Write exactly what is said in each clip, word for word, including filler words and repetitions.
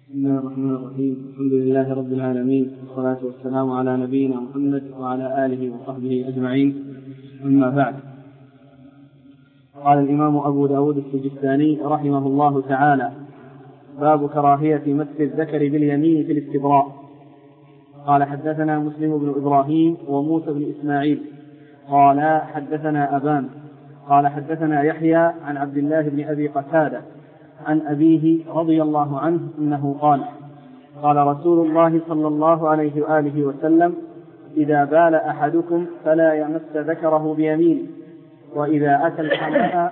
بسم الله الرحمن الرحيم. الحمد لله رب العالمين، والصلاة والسلام على نبينا محمد وعلى آله وصحبه أجمعين، أما بعد. قال الإمام أبو داود السجستاني رحمه الله تعالى: باب كراهية مس الذكر باليمين في الاستبراء. قال: حدثنا مسلم بن إبراهيم وموسى بن إسماعيل قال حدثنا أبان قال حدثنا يحيى عن عبد الله بن أبي قتادة عن أبيه رضي الله عنه أنه قال: قال رسول الله صلى الله عليه وآله وسلم: إذا بال أحدكم فلا يمس ذكره بيمينه، وإذا أتى الخلاء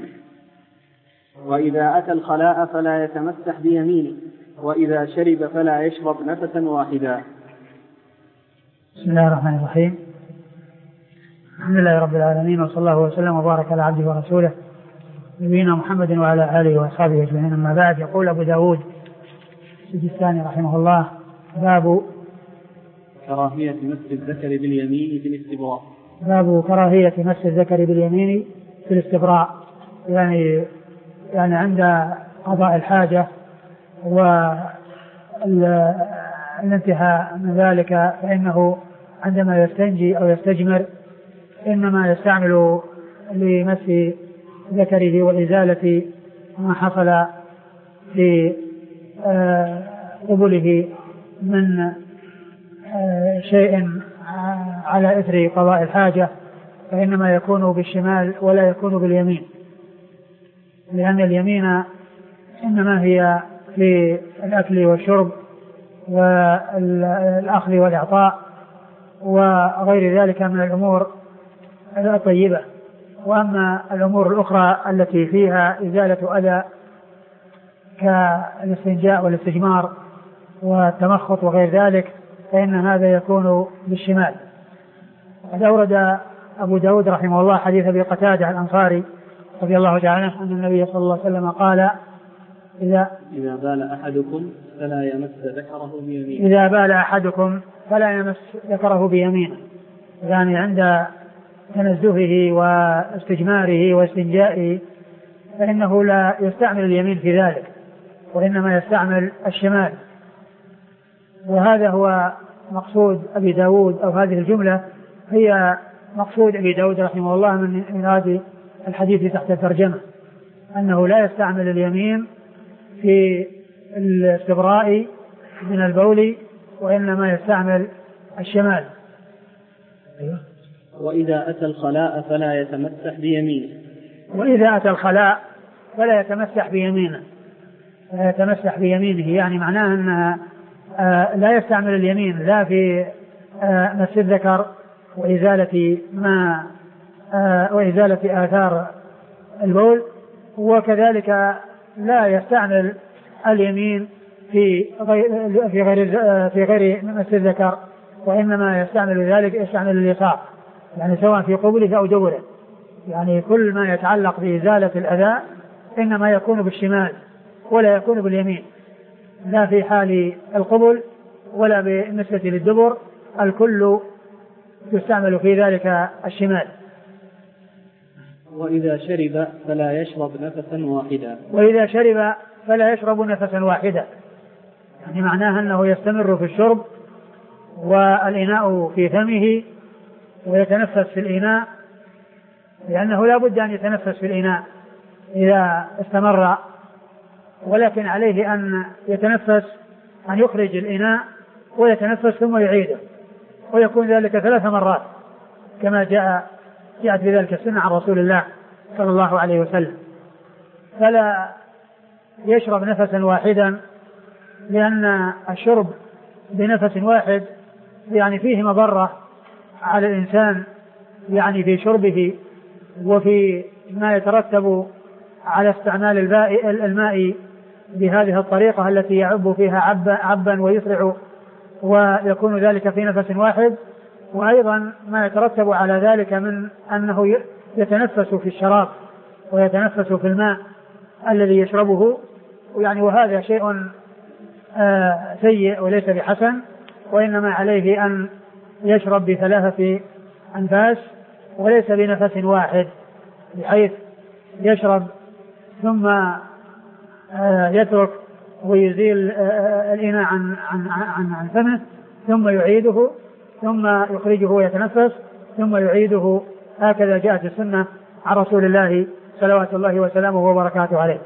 وإذا أتى الخلاء فلا يتمسح بيمينه، وإذا شرب فلا يشرب نفسا واحدا. بسم الله الرحمن الرحيم. الحمد لله رب العالمين، وصلى الله وسلم وبارك على عبده ورسوله نبينا محمد وعلى آله وأصحابه أجمعين، أما بعد. يقول أبو داود السجستاني رحمه الله: باب كراهية مس الذكر باليمين في الاستبراء. باب كراهية مس الذكر باليمين في الاستبراء، يعني يعني عند قضاء الحاجة والانتهاء من ذلك، فإنه عندما يستنجي أو يستجمر إنما يستعمل لمس ذكره وإزالة ما حصل في قبله من شيء على إثر قضاء الحاجة، فإنما يكون بالشمال ولا يكون باليمين، لأن اليمين إنما هي في الأكل والشرب والأخذ والإعطاء وغير ذلك من الأمور الطيبة، وأما الأمور الأخرى التي فيها إزالة أذى كالاستنجاء والاستجمار والتمخط وغير ذلك فإن هذا يكون بالشمال. قد أورد أبو داود رحمه الله حديث أبي قتادة الأنصاري رضي الله تعالى عنه أن النبي صلى الله عليه وسلم قال: إذا إذا بال أحدكم فلا يمس ذكره بيمينه. إذا بال أحدكم فلا يمس ذكره بيمينه، يعني عند تنزهه واستجماره واستنجائه فإنه لا يستعمل اليمين في ذلك، وإنما يستعمل الشمال. وهذا هو مقصود أبي داود، أو هذه الجملة هي مقصود أبي داود رحمه الله من هذه الحديث تحت الترجمة، أنه لا يستعمل اليمين في الاستبراء من البول، وإنما يستعمل الشمال. وإذا أتى الخلاء فلا يتمسح بيمينه. وإذا أتى الخلاء فلا يتمسح بيمينه فلا يتمسح بيمينه يعني معناه أن لا يستعمل اليمين لا في مس الذكر وإزالة ما وإزالة آثار البول، وكذلك لا يستعمل اليمين في غير في غير في غير مس الذكر، وإنما يستعمل ذلك يستعمل اليسار، يعني سواء في قبله أو دبره، يعني كل ما يتعلق بإزالة الأذى إنما يكون بالشمال ولا يكون باليمين، لا في حال القبل ولا بالنسبة للدبر، الكل يستعمل في ذلك الشمال. وإذا شرب فلا يشرب نفسا واحدا. وإذا شرب فلا يشرب نفسا واحدا، يعني معناها أنه يستمر في الشرب والإناء في فمه ويتنفس في الإناء، لأنه لا بد أن يتنفس في الإناء إذا استمر، ولكن عليه أن يتنفس أن يخرج الإناء ويتنفس ثم يعيده، ويكون ذلك ثلاث مرات كما جاء جاءت بذلك السنة عن رسول الله صلى الله عليه وسلم. فلا يشرب نفسا واحدا، لأن الشرب بنفس واحد يعني فيه مضرة على الإنسان، يعني في شربه وفي ما يترتب على استعمال الماء بهذه الطريقة التي يعب فيها عبا, عبا ويسرع، ويكون ذلك في نفس واحد. وأيضا ما يترتب على ذلك من أنه يتنفس في الشراب ويتنفس في الماء الذي يشربه، يعني وهذا شيء آه سيء وليس بحسن، وإنما عليه أن يشرب بثلاثة أنفاس وليس بنفس واحد، بحيث يشرب ثم يترك ويزيل الإناء عن عن عن عن فمه ثم يعيده ثم يخرجه ويتنفس ثم يعيده. هكذا جاءت السنة عن رسول الله صلوات الله وسلامه وبركاته عليه.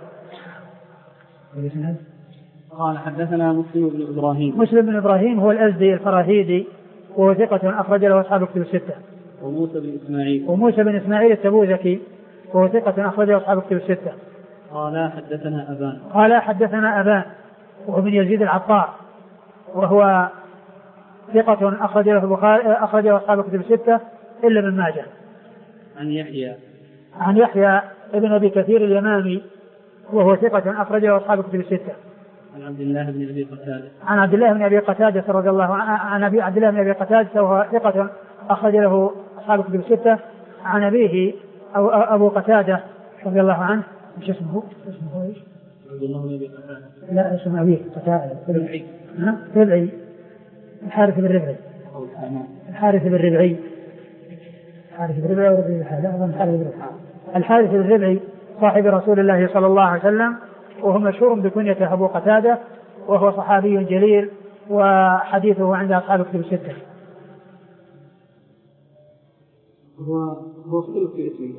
قال حدثنا مسلم بن إبراهيم. مسلم بن إبراهيم هو الأزدي الفراهيدي وهو ثقة أخرج له أصحاب الكتب الستة. وموسى بن إسماعيل. وموسى بن إسماعيل التبوذكي وهو ثقة أخرج له أصحاب الكتب الستة. قال حدثنا أبان. قال حدثنا أبان وهو بن يزيد العطار وهو ثقة أخرج له البخاري أخرج له أصحاب الكتب الستة إلا ابن ماجه. عن يحيى. عن يحيى ابن أبي كثير اليمامي وهو ثقة أخرج له أصحاب الكتب الستة. عن عبد الله بن أبي قتادة. عن عبد الله بن أبي قتادة رضي الله عنه عن أبي عبد الله بن أبي قتادة وهو ثقة أخرج له أصحاب الكتب الستة. عن أبيه أو أبو قتادة رضي الله عنه مش اسمه اسمه إيش؟ عبد الله بن أبي قتادة. لا اسم أبيه قتادة. ربعي. ها ربعي. الحارث بن ربعي. الحارث بن ربعي. الحارث بن ربعي وربعي هذا أظن الحارث بن ربعي. الحارث بن ربعي صاحب رسول الله صلى الله عليه وسلم وهو مشهور بكنية أبو قتادة وهو صحابي جليل وحديثه عند أصحاب الكتب الستة. هو هو اختلف في اسمه.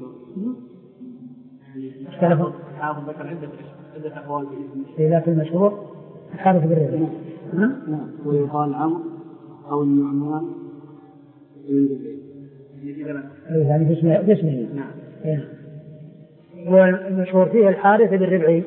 اختلفوا. حافظ ذكر عدة عدة أقوال في اسمه. لكن المشهور الحارث بن ربعي. نعم. نعم. ويقال عمرو أو النعمان بن ربعي. يعني في اسمه في اسمه. نعم. والمشهور فيه الحارث بن ربعي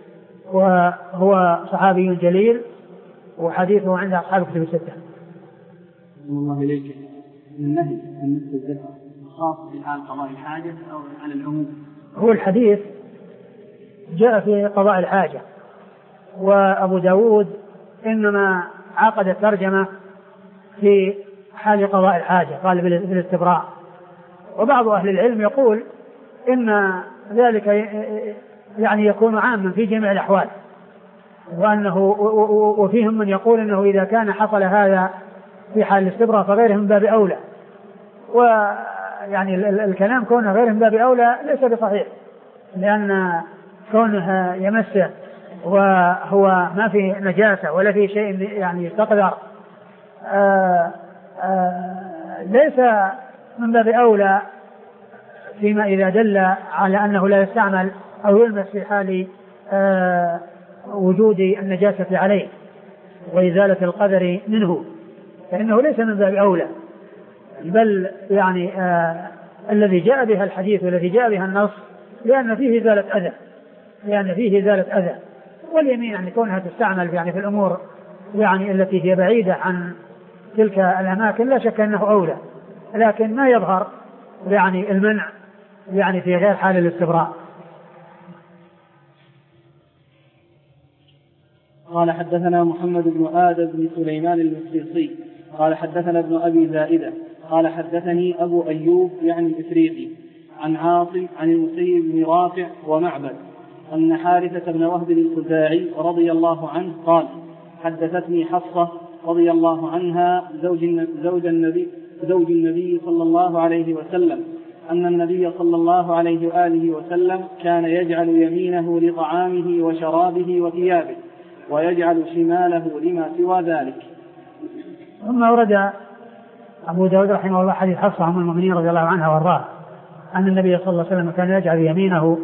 وهو صحابي جليل وحديثه عند أصحاب الكتب الستة. الله إليك من نهي عن مثل الذكر خاص بحال قضاء الحاجة أو على العموم. هو الحديث جاء في قضاء الحاجة وأبو داود إنما عقد الترجمة في حال قضاء الحاجة قال بالاستبراء. وبعض أهل العلم يقول إن ذلك يعني يكون عاما في جميع الأحوال وأنه وفيهم من يقول إنه إذا كان حصل هذا في حال الاستبراء فغيره من باب أولى. ويعني الكلام كونه غيره من باب أولى ليس بصحيح لأن كونه يمسه وهو ما في نجاسة ولا في شيء يعني يستقدر آآ آآ ليس من باب أولى فيما إذا دل على أنه لا يستعمل أو يلمس في حال وجود النجاسة عليه وإزالة القدر منه فإنه ليس من باب أولى بل يعني الذي جاء بها الحديث والذي جاء بها النص لأن فيه إزالة أذى لأن فيه إزالة أذى. واليمين يعني كونها تستعمل يعني في الأمور يعني التي هي بعيدة عن تلك الأماكن لا شك أنه أولى لكن ما يظهر يعني المنع يعني في غير حال الاستبراء. قال حدثنا محمد بن آدم بن سليمان المصيصي قال حدثنا ابن أبي زائدة قال حدثني أبو أيوب يعني الإفريقي عن عاصم عن المسيب بن رافع ومعبد أن حارثة بن وهب الخزاعي رضي الله عنه قال حدثتني حفصة رضي الله عنها زوج زوج النبي زوج النبي صلى الله عليه وسلم أن النبي صلى الله عليه وآله وسلم كان يجعل يمينه لطعامه وشرابه وثيابه ويجعل شماله لما سوى ذلك. ثم ورد أبو داود رحمه الله حديث حفصة أم المؤمنين رضي الله عنها وارضاها أن النبي صلى الله عليه وسلم كان يجعل يمينه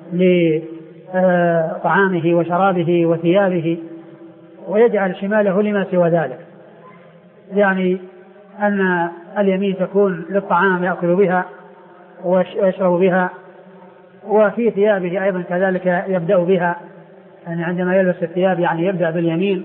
لطعامه وشرابه وثيابه ويجعل شماله لما سوى ذلك يعني أن اليمين تكون للطعام يأكل بها ويشرب بها وفي ثيابه أيضا كذلك يبدأ بها يعني عندما يلبس الثياب يعني يبدأ باليمين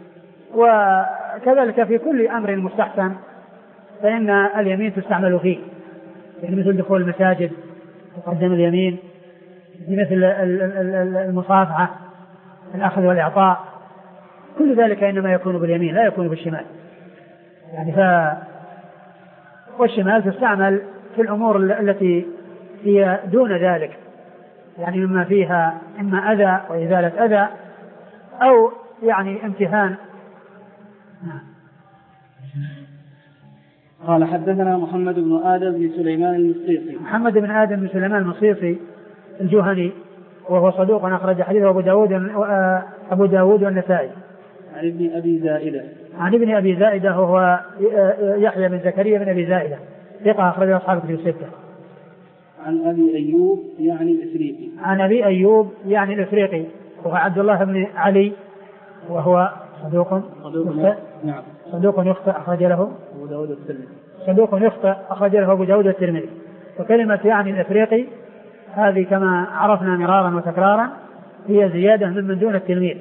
وكذلك في كل أمر مستحسن فإن اليمين تستعمل فيه يعني مثل دخول المساجد تقدم اليمين مثل المصافحة الأخذ والإعطاء كل ذلك إنما يكون باليمين لا يكون بالشمال يعني ف والشمال تستعمل في الأمور التي هي دون ذلك يعني مما فيها إما أذى وإزالة أذى أو يعني امتهان. قال حدثنا محمد بن آدم بن سليمان المصيصي محمد بن آدم بن سليمان المصيصي الجهني وهو صدوق أخرج حديثه أبو داود أبو داود والنسائي. عن ابن أبي زائدة. عن ابن أبي زائدة وهو يحيى بن زكريا بن أبي زائدة ثقة أخرجه أصحاب الكتب الستة. عن أبي أيوب يعني الإفريقي. عن أبي أيوب يعني الإفريقي وهو عبد الله بن علي وهو صدوق صدوق نعم صدوق يخطئ أخرج له أبو داود الترمذي. صدوق يخطئ أخرج له أبو داود الترمذي. وكلمة يعني الإفريقي هذه كما عرفنا مرارا وتكرارا هي زيادة من من دون التلميذ.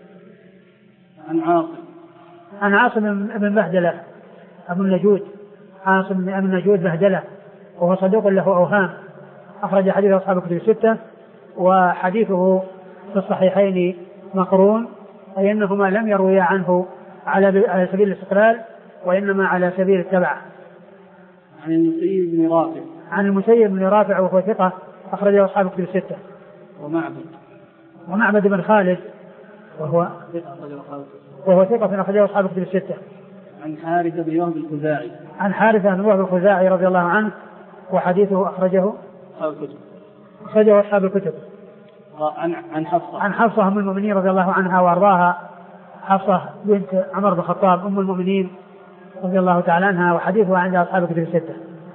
عن عاصم. عن عاصم بن بهدلة أبو النجود. عاصم بن النجود بهدلة وهو صدوق له أوهام أخرج حديث أصحاب الكتب الستة وحديثه في الصحيحين مقرون أي أنهما لم يرويا عنه على سبيل الاستقلال وإنما على سبيل التبع. عن المسيب بن رافع. عن المسيب بن رافع وهو ثقة أخرجه أصحاب الكتب الستة. ومعبد. ومعبد بن خالد وهو وهو ثقة أخرجه أصحاب الكتب الستة. عن حارثة بن وهب الخزاعي. عن حارثة بن وهب الخزاعي رضي الله عنه وحديثه أخرجه أصحاب الكتب. أخرجه أصحاب الكتب. عن عن حفصة. عن حفصة أم المؤمنين رضي الله عنها وأرضاها حفصة بنت عمر بن الخطاب أم المؤمنين رضي الله تعالى عنها وحديثها عند أصحاب الكتب الستة.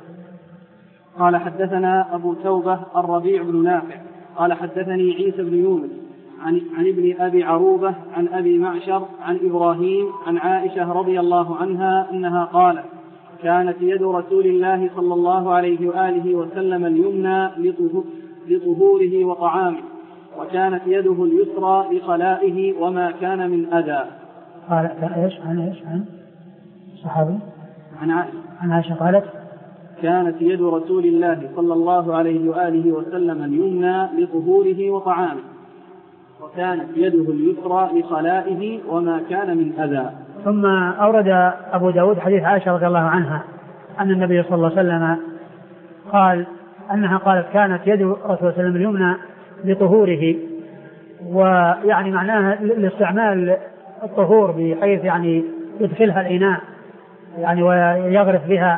قال حدثنا أبو توبة الربيع بن نافع قال حدثني عيسى بن يونس عن, عن ابن أبي عروبة عن أبي معشر عن إبراهيم عن عائشة رضي الله عنها أنها قالت كانت يد رسول الله صلى الله عليه وآله وسلم اليمنى لطهوره وطعامه وكانت يده اليسرى لخلائه وما كان من أذى. قال إيش عن إيش عن صحابي عن عائشة عن عائشة قالت كانت يد رسول الله صلى الله عليه وآله وسلم اليمنى لطهوره وطعامه وكانت يده اليسرى لخلائه وما كان من أذى. ثم أورد أبو داود حديث عائشة رضي الله عنها أن النبي صلى الله عليه وسلم قال أنها قالت كانت يد رسول الله صلى الله عليه وسلم اليمنى لطهوره ويعني معناها لاستعمال الطهور بحيث يعني يدخلها الإناء يعني ويغرف بها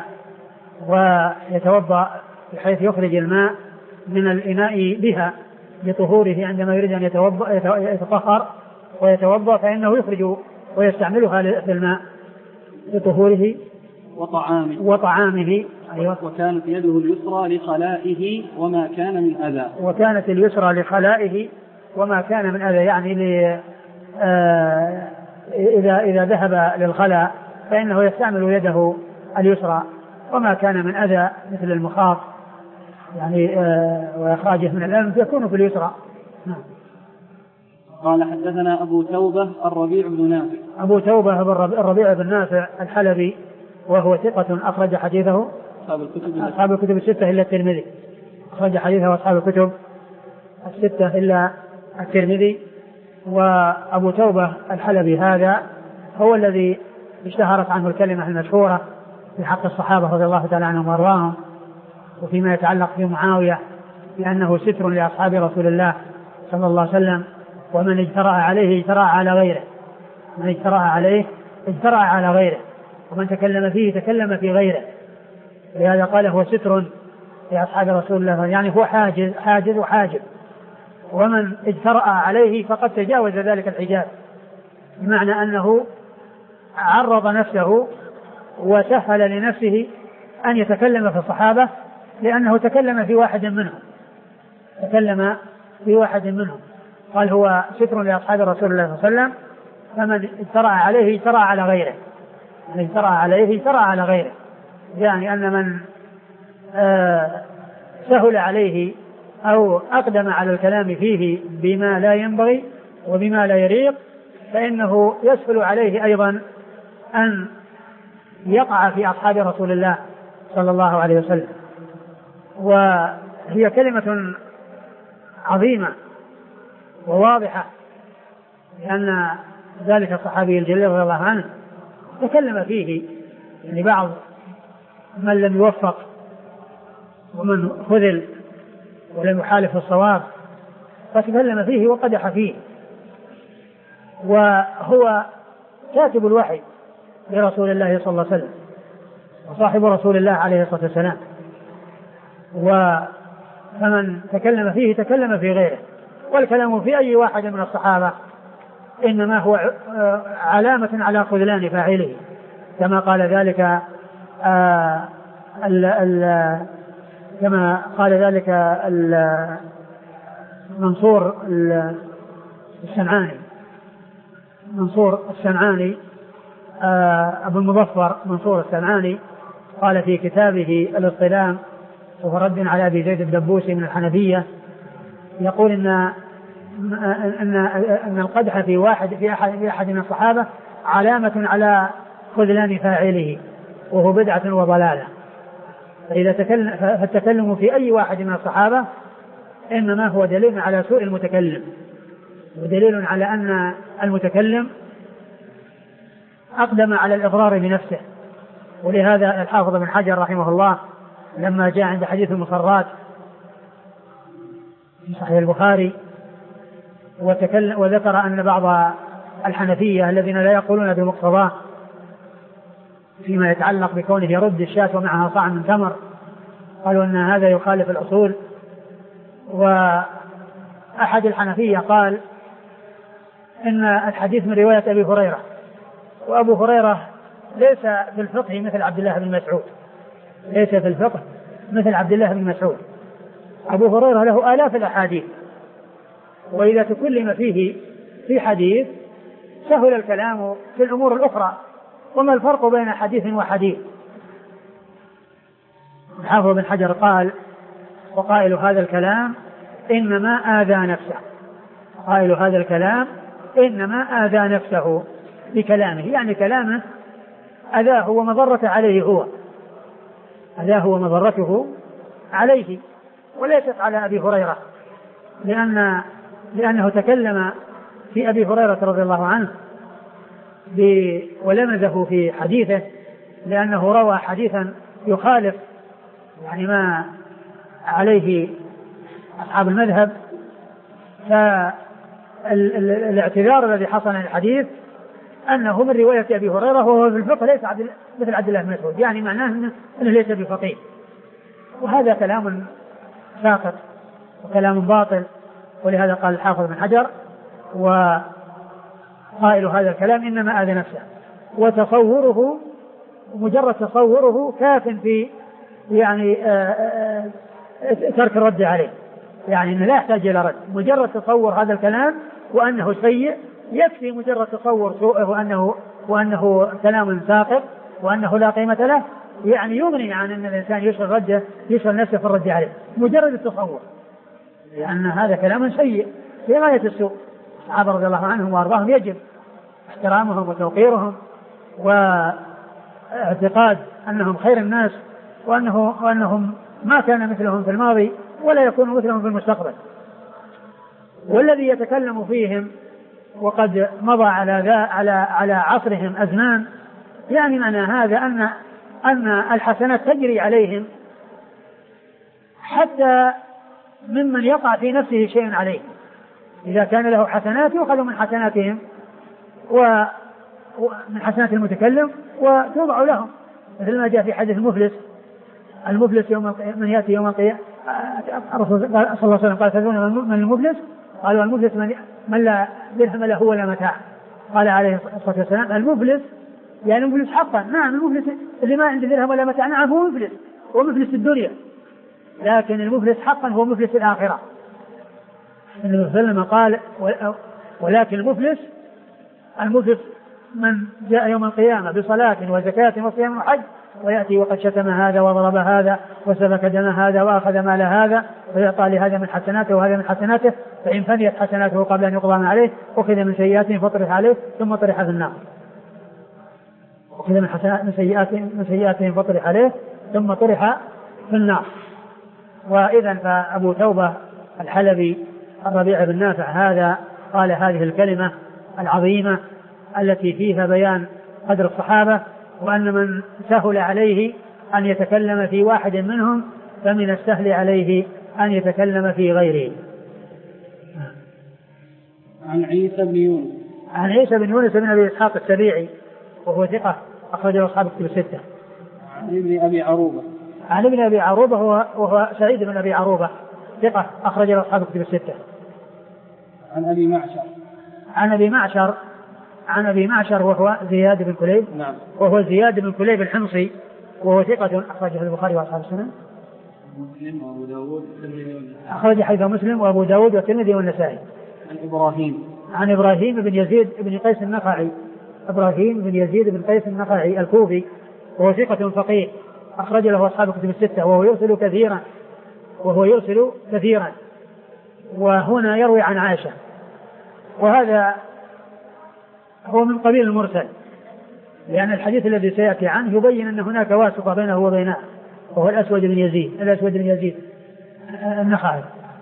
ويتوضأ بحيث يخرج الماء من الإناء بها لطهوره عندما يريد أن يتطهر ويتوضأ فإنه يخرج ويستعملها في الماء لطهوره وطعامه وطعامه أيوة. وكانت يده اليسرى لخلائه وما كان من أذى. وكانت اليسرى لخلائه وما كان من أذى يعني ل... آه... إذا إذا ذهب للخلاء فإنه يستعمل يده اليسرى وما كان من أذى مثل المخاط يعني آه وإخراجه من الأنف يكون في اليسرى. نعم. قال حدثنا أبو توبة الربيع بن نافع. أبو توبة الربيع بن نافع الحلبي وهو ثقة أخرج حديثه أصحاب الكتب أصحاب الكتب الستة إلا الترمذي. أخرج حديثه أصحاب الكتب الستة إلا الترمذي. وأبو توبة الحلبي هذا هو الذي اشتهرت عنه الكلمة المشهورة في حق الصحابة رضي الله تعالى عنهم وارضاهم وفيما يتعلق في معاوية لأنه ستر لأصحاب رسول الله صلى الله عليه وسلم ومن اجترأ عليه اجترأ على غيره من اجترأ عليه اجترأ على غيره ومن تكلم فيه تكلم في غيره لهذا قال هو ستر لأصحاب رسول الله يعني هو حاجز حاجز وحاجب ومن اجترأ عليه فقد تجاوز ذلك الحجاب بمعنى أنه عرض نفسه وسهل لنفسه أن يتكلم في الصحابة لأنه تكلم في واحد منهم تكلم في واحد منهم قال هو ستر لأصحاب رسول الله صلى الله عليه وسلم فمن اجترأ عليه اجترأ على غيره من اجترأ عليه اجترأ على غيره يعني أن من آه سهل عليه أو أقدم على الكلام فيه بما لا ينبغي وبما لا يليق فإنه يسهل عليه أيضا أن يقع في أصحاب رسول الله صلى الله عليه وسلم. وهي كلمة عظيمة وواضحة لأن ذلك الصحابي الجليل رضي الله عنه تكلم فيه يعني بعض من لم يوفق ومن خذل ولم يحالف الصواب فتكلم فيه وقدح فيه وهو كاتب الوحي لرسول الله صلى الله عليه وسلم وصاحب رسول الله عليه الصلاة والسلام ومن تكلم فيه تكلم في غيره والكلام في أي واحد من الصحابة إنما هو علامة على خذلان فاعله، كما قال ذلك آه ال ال كما قال ذلك منصور السمعاني منصور السمعاني آه أبو المظفر منصور السمعاني قال في كتابه الاصطلام وهو رد على أبي زيد الدبوسي من الحنفية، يقول إن أن أن القدح في واحد في أحد في أحد من الصحابة علامة على خذلان فاعله وهو بدعة وضلالة. فإذا تكلم فالتكلم في أي واحد من الصحابة إنما هو دليل على سوء المتكلم، ودليل على أن المتكلم أقدم على الإضرار بنفسه. ولهذا الحافظ بن حجر رحمه الله لما جاء عند حديث المصرات في صحيح البخاري وذكر أن بعض الحنفية الذين لا يقولون بمقتضاه فيما يتعلق بكونه يرد الشاة ومعها صاع من تمر، قالوا أن هذا يخالف الأصول. وأحد الحنفية قال إن الحديث من رواية أبي هريرة، وأبو هريرة ليس في الفقه مثل عبد الله بن مسعود ليس في الفقه مثل عبد الله بن مسعود أبو هريرة له آلاف الأحاديث، وإذا تكلم فيه في حديث سهل الكلام في الأمور الأخرى. وما الفرق بين حديث وحديث؟ الحافظ بن حجر قال وقائل هذا الكلام إنما آذى نفسه قائل هذا الكلام إنما آذى نفسه بكلامه، يعني كلامه أذاه ومضرته عليه هو أذاه ومضرته عليه وليست على أبي هريرة، لأن لأنه تكلم في أبي هريرة رضي الله عنه ولمزه في حديثه، لأنه روى حديثا يخالف يعني ما عليه أصحاب المذهب. فالاعتذار الذي حصل عن الحديث أنه من رواية أبي هريرة وهو في الفقه ليس مثل عبد الله بن مسعود، يعني معناه أنه ليس بفقيه. وهذا كلام ساقط وكلام باطل. ولهذا قال الحافظ بن حجر وقائل هذا الكلام إنما آذى نفسه، وتصوره مجرد تصوره كاف في يعني آآ آآ ترك الرد عليه، يعني إنه لا يحتاج إلى رد، مجرد تصور هذا الكلام وأنه سيء يكفي، مجرد تصور سوءه وأنه وأنه كلام ساقط وأنه لا قيمة له، يعني يغني عن أن الإنسان يشغل رده يشغل نفسه في الرد عليه، مجرد التصور، لأن هذا كلام سيء في غاية السوء. الصحابة رضي الله عنهم وأرضاهم يجب احترامهم وتوقيرهم واعتقاد أنهم خير الناس، وأنه وأنهم ما كان مثلهم في الماضي ولا يكون مثلهم في المستقبل. والذي يتكلم فيهم وقد مضى على ذا على على عصرهم أزمان، يعني معنى هذا أن أن الحسنات تجري عليهم حتى ممن يقع في نفسه شيء عليه، إذا كان له حسنات يؤخذ من حسناتهم ومن حسنات المتكلم وتوضع لهم، مثل ما جاء في حديث المفلس المفلس يوم من يأتي يوم القيامة. الرسول صلى الله عليه وسلم قال تدرون من المفلس؟ قالوا المفلس من, من لا درهم له ولا متاع. قال عليه الصلاة والسلام المفلس يعني المفلس حقا، نعم المفلس اللي ما عنده درهم ولا متاع، نعم هو مفلس، هو مفلس الدنيا، لكن المفلس حقا هو مفلس الآخرة. النبي صلى الله عليه وسلم قال ولكن المفلس المفلس من جاء يوم القيامة بصلاة وزكاة وصيام وحج ويأتي وقد شتم هذا وضرب هذا وسفك دم هذا وأخذ مال هذا ويعطى لهذا من حسناته وهذا من حسناته، فإن فنيت حسناته قبل أن يقضى ما عليه أخذ من سيئاته فطرح عليه ثم طرح في النار أخذ من حسنات من سيئاته من سيئاته فطرح عليه ثم طرح في النار. وإذا فأبو توبة الحلبي الربيع بن نافع هذا قال هذه الكلمة العظيمة التي فيها بيان قدر الصحابة، وأن من سهل عليه أن يتكلم في واحد منهم فمن السهل عليه أن يتكلم في غيره. عن عيسى بن يونس عن عيسى بن يونس بن أبي إسحاق السبيعي وهو ثقة أخرجه أصحاب الكتب الستة. عن ابن أبي عروبة عن ابن أبي عروبة وهو سعيد بن أبي عروبة ثقة أخرجه أصحاب الكتب الستة. عن أبي معشر عن أبي معشر عن أبي معشر وهو زياد بن كليب نعم. وهو زياد بن كليب الحمصي وهو ثقة أخرجه البخاري وأصحاب السنن. مسلم وأبو داود أخرج حديث مسلم وأبو داود والترمذي والنسائي. عن إبراهيم عن إبراهيم بن يزيد بن قيس النخعي إبراهيم بن يزيد بن قيس النخعي الكوفي وهو ثقة فقيه أخرج له أصحاب الكتب الستة وهو يرسل كثيرا وهو يرسل كثيرا وهنا يروي عن عائشة وهذا هو من قبيل المرسل لأن الحديث الذي سيأتي عنه يبين أن هناك واسطة بينه وبينه وهو الأسود بن يزيد الأسود بن يزيد النخعي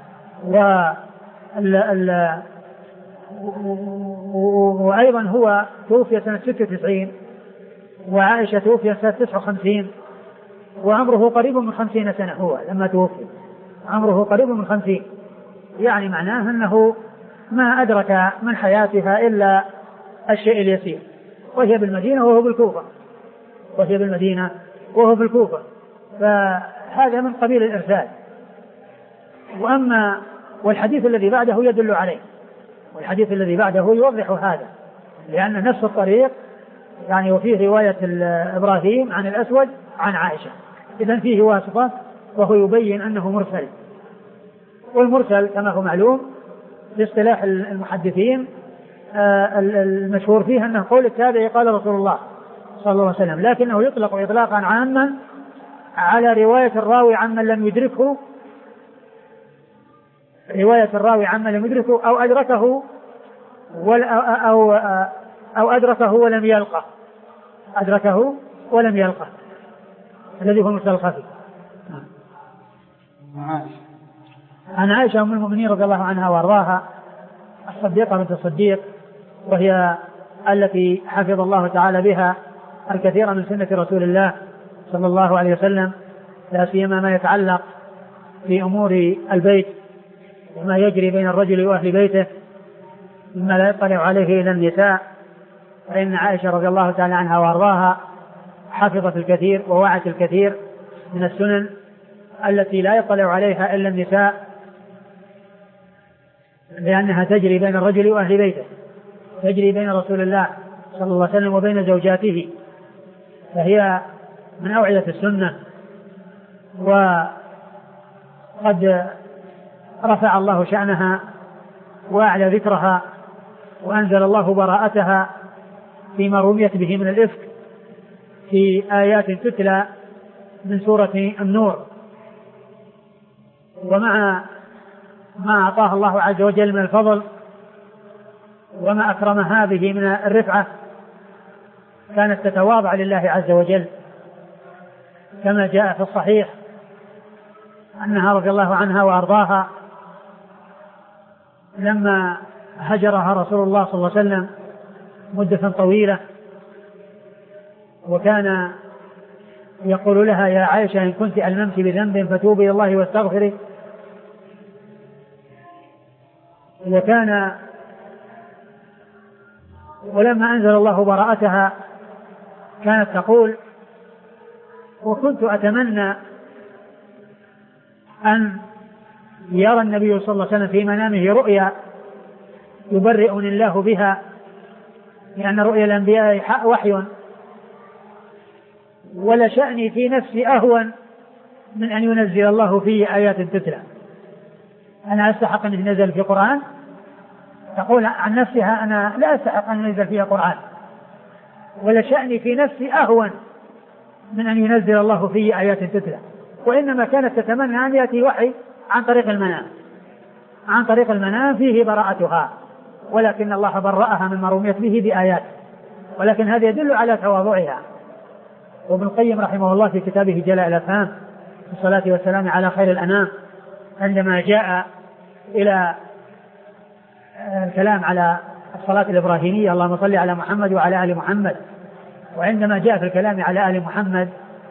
وأيضا هو توفي سنة ستة وتسعين وعائشة توفي سنة تسعة وخمسين وعمره قريب من خمسين سنة هو لما توفي عمره قريب من خمسين يعني معناه أنه ما أدرك من حياتها إلا الشيء اليسير وهي بالمدينة وهو بالكوفة وهي بالمدينة وهو بالكوفة فهذا من قبيل الإرسال. وأما والحديث الذي بعده يدل عليه والحديث الذي بعده يوضح هذا لأن نفس الطريق يعني وفيه رواية إبراهيم عن الأسود عن عائشة إذن فيه واسطة وهو يبين أنه مرسل. والمرسل كما هو معلوم باصطلاح المحدثين المشهور فيه أنه قول التابعي قال رسول الله صلى الله عليه وسلم لكنه يطلق إطلاقا عاما على رواية الراوي عمن لم يدركه رواية الراوي عمن لم يدركه أو أدركه أو أو أدركه ولم يلقه أدركه ولم يلقه الذي هو المرسل الخفي. عن عائشة أم المؤمنين رضي الله عنها وأرضاها الصديقة بنت الصديق وهي التي حفظ الله تعالى بها الكثير من سنة رسول الله صلى الله عليه وسلم لا سيما ما يتعلق في أمور البيت وما يجري بين الرجل وأهل بيته مما لا يطلع عليه إلى النساء. فإن عائشة رضي الله تعالى عنها وأرضاها حفظت الكثير ووعت الكثير من السنن التي لا يطلع عليها إلا النساء لأنها تجري بين الرجل وأهل بيته تجري بين رسول الله صلى الله عليه وسلم وبين زوجاته فهي من أوعية السنة. وقد رفع الله شأنها وأعلى ذكرها وأنزل الله براءتها فيما رميت به من الإفك في آيات تتلى من سورة النور. ومع ما أعطاه الله عز وجل من الفضل وما أكرمها به من الرفعة كانت تتواضع لله عز وجل كما جاء في الصحيح أنها رضي الله عنها وأرضاها لما هجرها رسول الله صلى الله عليه وسلم مدة طويلة وكان يقول لها يا عائشة إن كنت ألممت بذنب فتوبي إلى الله واستغفري وكان ولما أنزل الله براءتها كانت تقول وكنت أتمنى أن يرى النبي صلى الله عليه وسلم في منامه رؤيا يبرئني الله بها لأن رؤيا الأنبياء وحي ولشأني في نفسي أهون من أن ينزل الله فيه آيات تتلى أنا أستحق أن ينزل في قرآن تقول عن نفسها أنا لا أستحق أن ينزل فيها قرآن ولشأني في نفسي أهون من أن ينزل الله فيه آيات تتلى وإنما كانت تتمنى أن يأتي وحي عن طريق المنام عن طريق المنام فيه براءتها ولكن الله برأها مما رميت به بآيات ولكن هذا يدل على تواضعها. وابن القيم رحمه الله في كتابه جلاء الأفهام في الصلاة والسلام على خير الأنام عندما جاء إلى الكلام على الصلاة الإبراهيمية اللهم صل على محمد وعلى آل محمد وعندما جاء في الكلام على آل محمد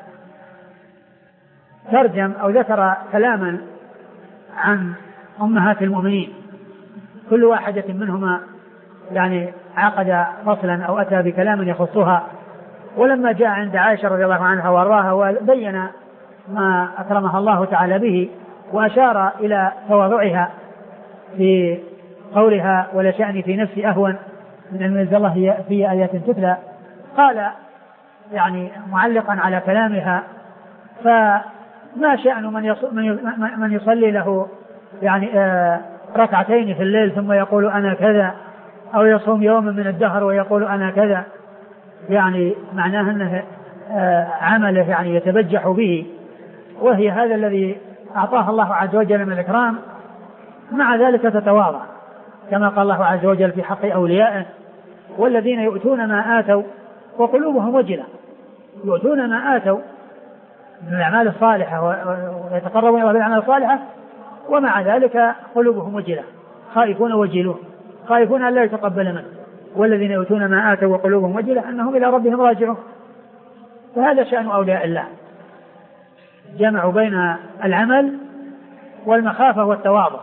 ترجم أو ذكر كلاما عن أمهات المؤمنين كل واحدة منهما يعني عقد فصلا أو أتى بكلام يخصها ولما جاء عند عائشة رضي الله عنها وارضاها وبين ما أكرمها الله تعالى به وأشار إلى تواضعها في قولها ولا شأني في نفسي أهون من أن ينزل الله في آيات تتلى، قال يعني معلقا على كلامها: فما شأن من من يصلي له يعني ركعتين في الليل ثم يقول أنا كذا، أو يصوم يوما من الدهر ويقول أنا كذا، يعني معناه أنه عمله يعني يتبجح به، وهي هذا الذي أعطاه الله عز وجل من الإكرام، مع ذلك تتواضع كما قال الله عز وجل في حق أوليائه: والذين يؤتون ما آتوا وقلوبهم وجلة. يؤتون ما آتوا من الأعمال الصالحة ويتقربون إلى بالأعمال الصالحة، ومع ذلك قلوبهم وجلة، خائفون وجلون، خائفون أن لا يتقبل منه. والذين يؤتون ما آتوا وقلوبهم وجلة أنهم إلى ربهم راجعون. فهذا شأن أولياء الله، جمعوا بين العمل والمخافة والتواضع.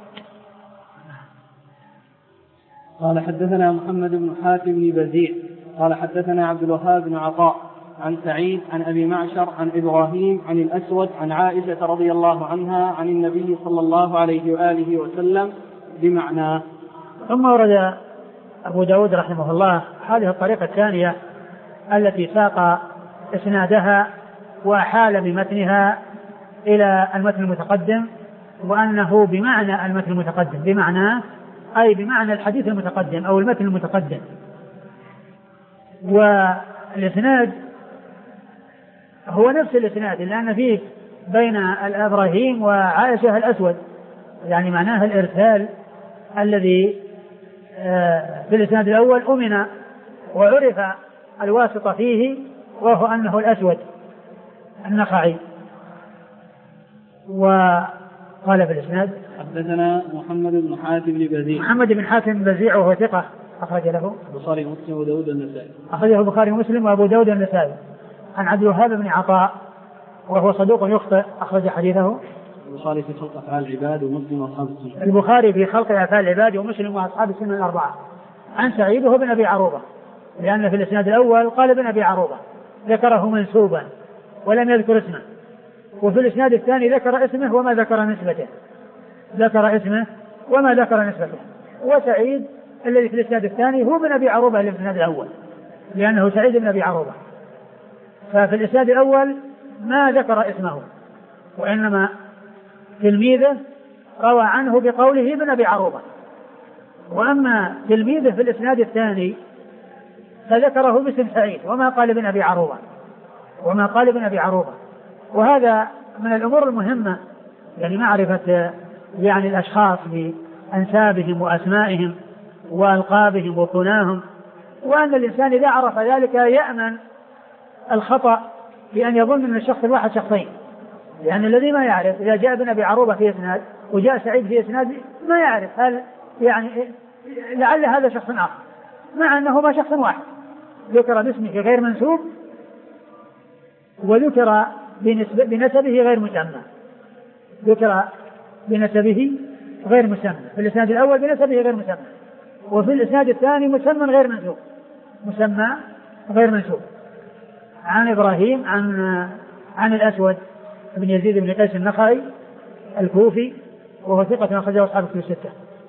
قال حدثنا محمد بن حاتم بن بزيع قال حدثنا عبد الوهاب بن عطاء عن سعيد عن أبي معشر عن إبراهيم عن الأسود عن عائشة رضي الله عنها عن النبي صلى الله عليه وآله وسلم بمعنى. ثم ورد أبو داود رحمه الله هذه الطريقة الثانية التي ساق إسنادها وحال بمتنها إلى المتن المتقدم، وأنه بمعنى المتن المتقدم، بمعنى أي بمعنى الحديث المتقدم أو المتن المتقدم. والإسناد هو نفس الإسناد، لأن فيه بين إبراهيم وعائشة الأسود، يعني معناه الإرسال الذي في الإسناد الأول أمن وعرف الواسطة فيه، وهو أنه الأسود النخعي. وقال في الإسناد حدثنا محمد بن حاتم بن بزيع. محمد بن حاتم بن بزيع وهو ثقة أخرج له البخاري ومسلم وأبو داود والنسائي. أخرجه البخاري ومسلم وأبو داود والنسائي. عن عبد الوهاب بن عطاء وهو صدوق يخطئ أخرج حديثه البخاري في خلق أفعال العباد ومسلم وأصحاب السنن. البخاري في خلق أفعال العباد ومسلم وأصحاب السنن الأربعة. عن سعيد وهو بن أبي عروبة، لأن في الإسناد الأول قال ابن أبي عروبة ذكره منسوبا ولم يذكر اسمه، وفي الإسناد الثاني ذكر اسمه وما ذكر نسبته، ذكر اسمه وما ذكر نسبته. وسعيد الذي في الإسناد الثاني هو ابن أبي عروبة اللي في الإسناد الأول، لأنه سعيد بن أبي عروبة. ففي الإسناد الأول ما ذكر اسمه، وإنما تلميذه روى عنه بقوله ابن أبي عروبة. وأما تلميذه في الإسناد الثاني فذكره باسم سعيد وما قال ابن أبي عروبة وما قال ابن أبي عروبة. وهذا من الأمور المهمة، يعني معرفة يعني الأشخاص بأنسابهم وأسمائهم وألقابهم وكناهم، وأن الإنسان إذا عرف ذلك يأمن الخطأ بأن يظن أن الشخص الواحد شخصين، لأن الذي ما يعرف إذا جاء ابن أبي عروبة في إسناد وجاء سعيد في إسناد ما يعرف هل يعني لعل هذا شخص آخر، مع أنه ما شخص واحد ذكر باسمه غير منسوب وذكر بنسبه غير مسمى، ذكر بنسبه غير مسمى في الإسناد الأول بنسبه غير مسمى، وفي الإسناد الثاني مسمى غير منسوب مسمى غير منسوب. عن إبراهيم عن عن الأسود بن يزيد بن قيس النخعي الكوفي وهو ثقة أخرجه أصحاب الكتب الستة.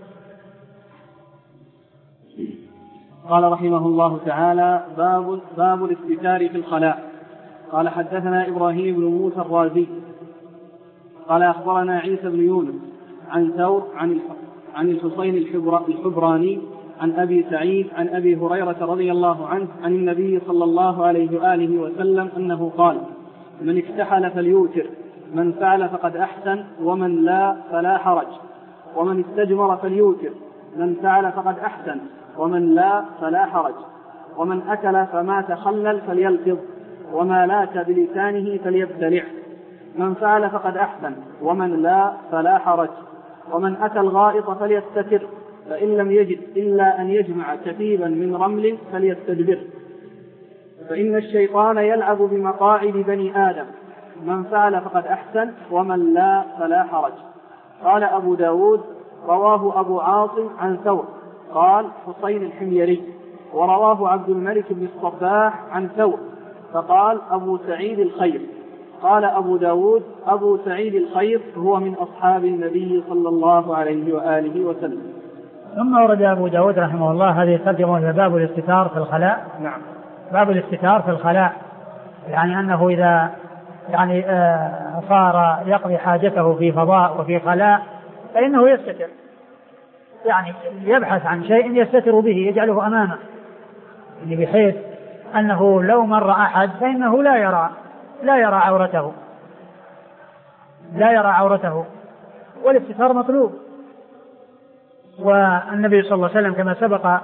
قال رحمه الله تعالى: باب باب الاستتار في الخلاء. قال حدثنا إبراهيم بن موسى الرازي قال أخبرنا عيسى بن يونس عن ثور عن عن الحسين الحبراني عن أبي سعيد عن أبي هريرة رضي الله عنه عن النبي صلى الله عليه وآله وسلم أنه قال: من اكتحل فليوتر، من فعل فقد أحسن، ومن لا فلا حرج، ومن استجمر فليوتر، من فعل فقد أحسن، ومن لا فلا حرج، ومن أكل فما تخلل فليلفظ، وما لات بلسانه فليبتلع، من فعل فقد أحسن، ومن لا فلا حرج، ومن أتى الغائط فليستتر، فإن لم يجد إلا أن يجمع كثيبا من رمل فليستدبر، فإن الشيطان يلعب بمقاعد بني آدم، من فعل فقد أحسن، ومن لا فلا حرج. قال أبو داود: رواه أبو عاصم عن ثور قال حسين الحميري، ورواه عبد الملك بن الصباح عن ثور فقال أبو سعيد الخير. قال أبو داود: أبو سعيد الخير هو من أصحاب النبي صلى الله عليه وآله وسلم. ثم ورد أبو داود رحمه الله هذه الترجمة وهي باب الاستتار في الخلاء. نعم. باب الاستتار في الخلاء يعني أنه إذا يعني آه صار يقضي حاجته في فضاء وفي خلاء فإنه يستتر، يعني يبحث عن شيء يستتر به يجعله أمامه، يعني بحيث أنه لو مر أحد فإنه لا يرى لا يرى عورته لا يرى عورته والاستتار مطلوب. والنبي صلى الله عليه وسلم كما سبق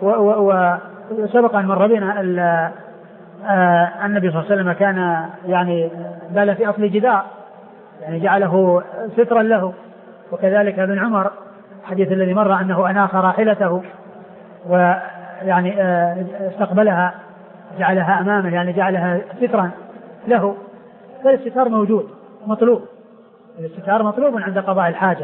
وسبق أن مر بنا النبي صلى الله عليه وسلم كان يعني بال في أصل جدار يعني جعله سترا له، وكذلك ابن عمر الحديث الذي مر أنه أناخ راحلته ويعني استقبلها جعلها أمامه يعني جعلها سترا له. فالاستتار موجود مطلوب، الاستتار مطلوب عند قضاء الحاجة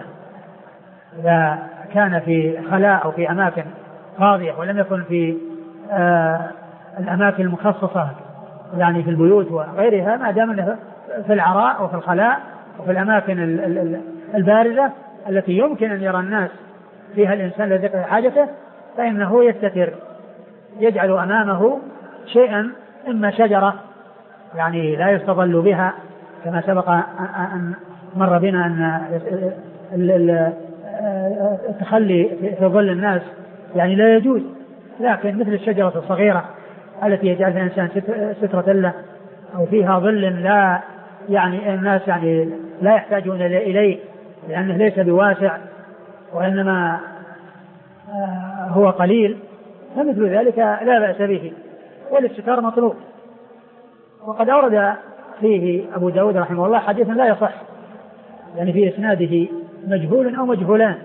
إذا كان في خلاء أو في أماكن فاضية ولم يكن في آه الأماكن المخصصة يعني في البيوت وغيرها، ما دام في العراء وفي الخلاء وفي الأماكن الباردة التي يمكن أن يرى الناس فيها الإنسان الذي يقضي حاجته فإنه يستتر، يجعل أمامه شيئا إما شجرة يعني لا يستظل بها كما سبق أن مر بنا أن التخلي في ظل الناس يعني لا يجوز، لكن مثل الشجرة الصغيرة التي يجعلها الإنسان سترة له أو فيها ظل لا يعني الناس يعني لا يحتاجون إليه لأنه ليس بواسع وإنما هو قليل، فمثل ذلك لا بأس به والاستتار مطلوب. وقد أورد فيه أبو داود رحمه الله حديثا لا يصح يعني في إسناده مجهول أو مجهولان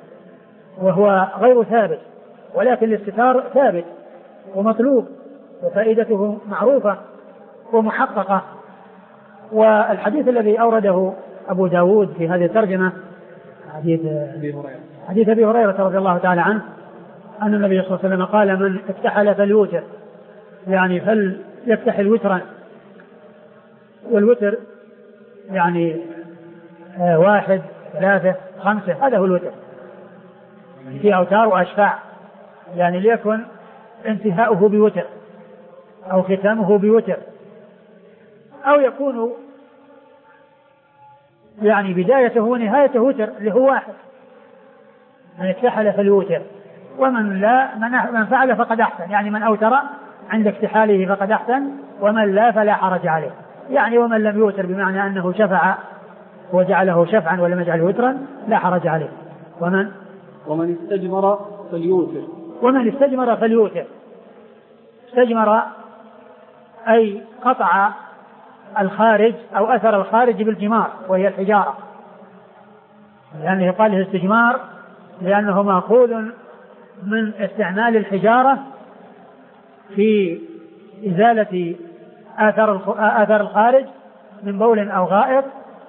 وهو غير ثابت، ولكن الاستتار ثابت ومطلوب وفائدته معروفة ومحققة. والحديث الذي أورده أبو داود في هذه الترجمة حديث حديث أبي هريرة رضي الله تعالى عنه أن النبي صلى الله عليه وسلم قال من اكتحل فليوتر يعني فليكتحل وترا، والوتر يعني آه واحد ثلاثة خمسة هذا هو الوتر في أوتار وأشفاع، يعني ليكن انتهاؤه بوتر أو ختامه بوتر أو يكون يعني بدايته ونهايته وتر اللي هو واحد. من اكتحل فليوتر ومن لا من فعل فقد أحسن، يعني من أوتر عند اكتحاله فقد أحسن ومن لا فلا حرج عليه، يعني ومن لم يوتر بمعنى أنه شفع وجعله شفعا ولم يجعله وترا لا حرج عليه. ومن ومن استجمر فليوتر ومن استجمر فليوتر استجمر أي قطع الخارج أو أثر الخارج بالجمار وهي الحجارة، لأنه يقال له استجمار لأنه مأخوذ من استعمال الحجارة في إزالة آثار آثار الخارج من بول أو غائط.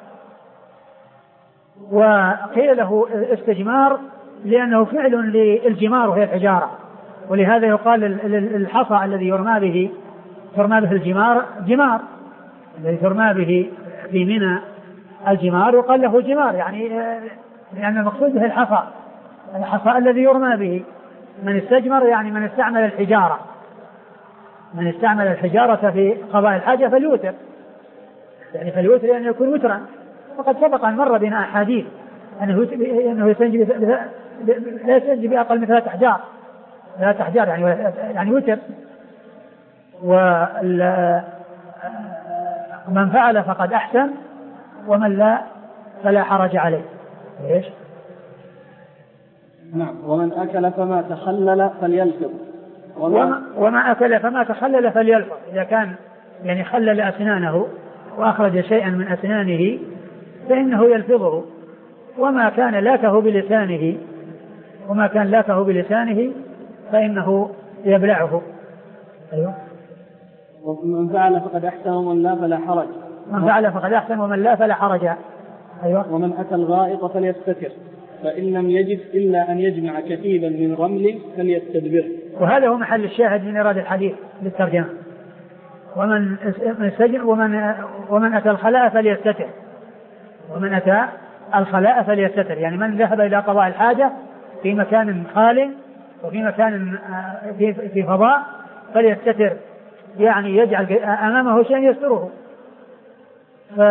وقيل له استجمار لأنه فعل للجمار وهي الحجارة، ولهذا يقال الحصى الذي يرمى به ترمى به الجمار جمار، الذي ترمى به في منى الجمار يقال له جمار، يعني لأن المقصود به الحصى الحصى الذي يرمى به. من استجمر يعني من استعمل الحجارة من استعمل الحجارة في قضاء الحاجة فليوتر، يعني فليوتر يعني يكون وترا. وقد سبق أن مر بنا أحاديث أنه أنه يستنجي لا يستنجي بأقل من ثلاث أحجار ثلاث أحجار يعني يعني وتر. ومن فعل فقد أحسن ومن لا فلا حرج عليه. إيش؟ نعم. ومن أكل فما تخلل فليلفظ وما, وما أكل فما تخلل فليلفظ، إذا كان يعني خلل أسنانه وأخرج شيئا من أسنانه فإنه يلفظه، وما كان لاكه بلسانه وما كان لاكه بلسانه فإنه يبلعه. أيوة. ومن فعل فقد أحسن ومن لا فلا حرج من فعل فقد أحسن ومن لا فلا حرج. أيوة. ومن أتى الغائط فليستتر فإن لم يجد إلا أن يجمع كثيبا من رمل فليستدبره. وهذا هو محل الشاهد من إرادة الحديث للترجمة. ومن استجمر ومن ومن أتى الخلاء فليستتر ومن أتى الخلاء فليستتر، يعني من ذهب إلى قضاء الحاجة في مكان خال وفي مكان في, في فضاء فليستتر، يعني يجعل أمامه شيء يستره. ف...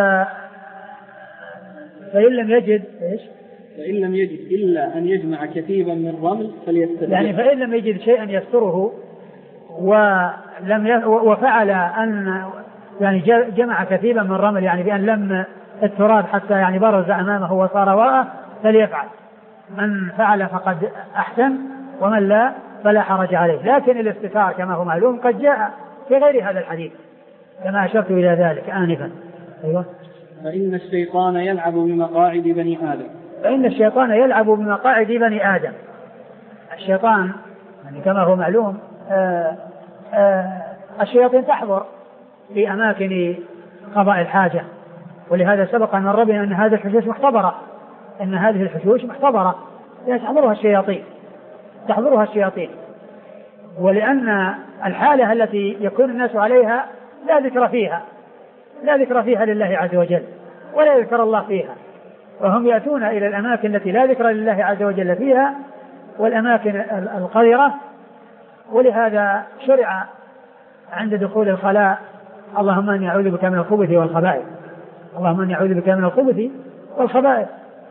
فإن لم يجد إيش؟ فإن لم يجد إلا أن يجمع كثيبا من رمل فليستتر، يعني فإن لم يجد شيئا يستره ولم ي... وفعل أن يعني جمع كثيبا من رمل، يعني بأن لم التراب حتى يعني برز أمامه وصار وراءه فليفعل. من فعل فقد أحسن ومن لا فلا حرج عليه. لكن الاستتار كما هو معلوم قد جاء في غير هذا الحديث كما أشرت إلى ذلك آنفا. أيوة. فإن الشيطان يلعب بمقاعد بني آدم. فإن الشيطان يلعب بمقاعد بني آدم. الشيطان يعني كما هو معلوم آآ آآ الشياطين تحضر في أماكن قضاء الحاجة، ولهذا سبق أن مر بنا أن هذه الحشوش محتضرة، أن هذه الحشوش محتضرة يعني تحضرها الشياطين تحضرها الشياطين ولأن الحالة التي يكون الناس عليها لا ذكر فيها لا ذكر فيها لله عز وجل ولا يذكر الله فيها، وهم يأتون إلى الأماكن التي لا ذكر لله عز وجل فيها والأماكن القذرة. ولهذا شرع عند دخول الخلاء اللهم اني اعوذ بك من الخبث والخبائث اللهم اني اعوذ بك من الخبث والخبائث.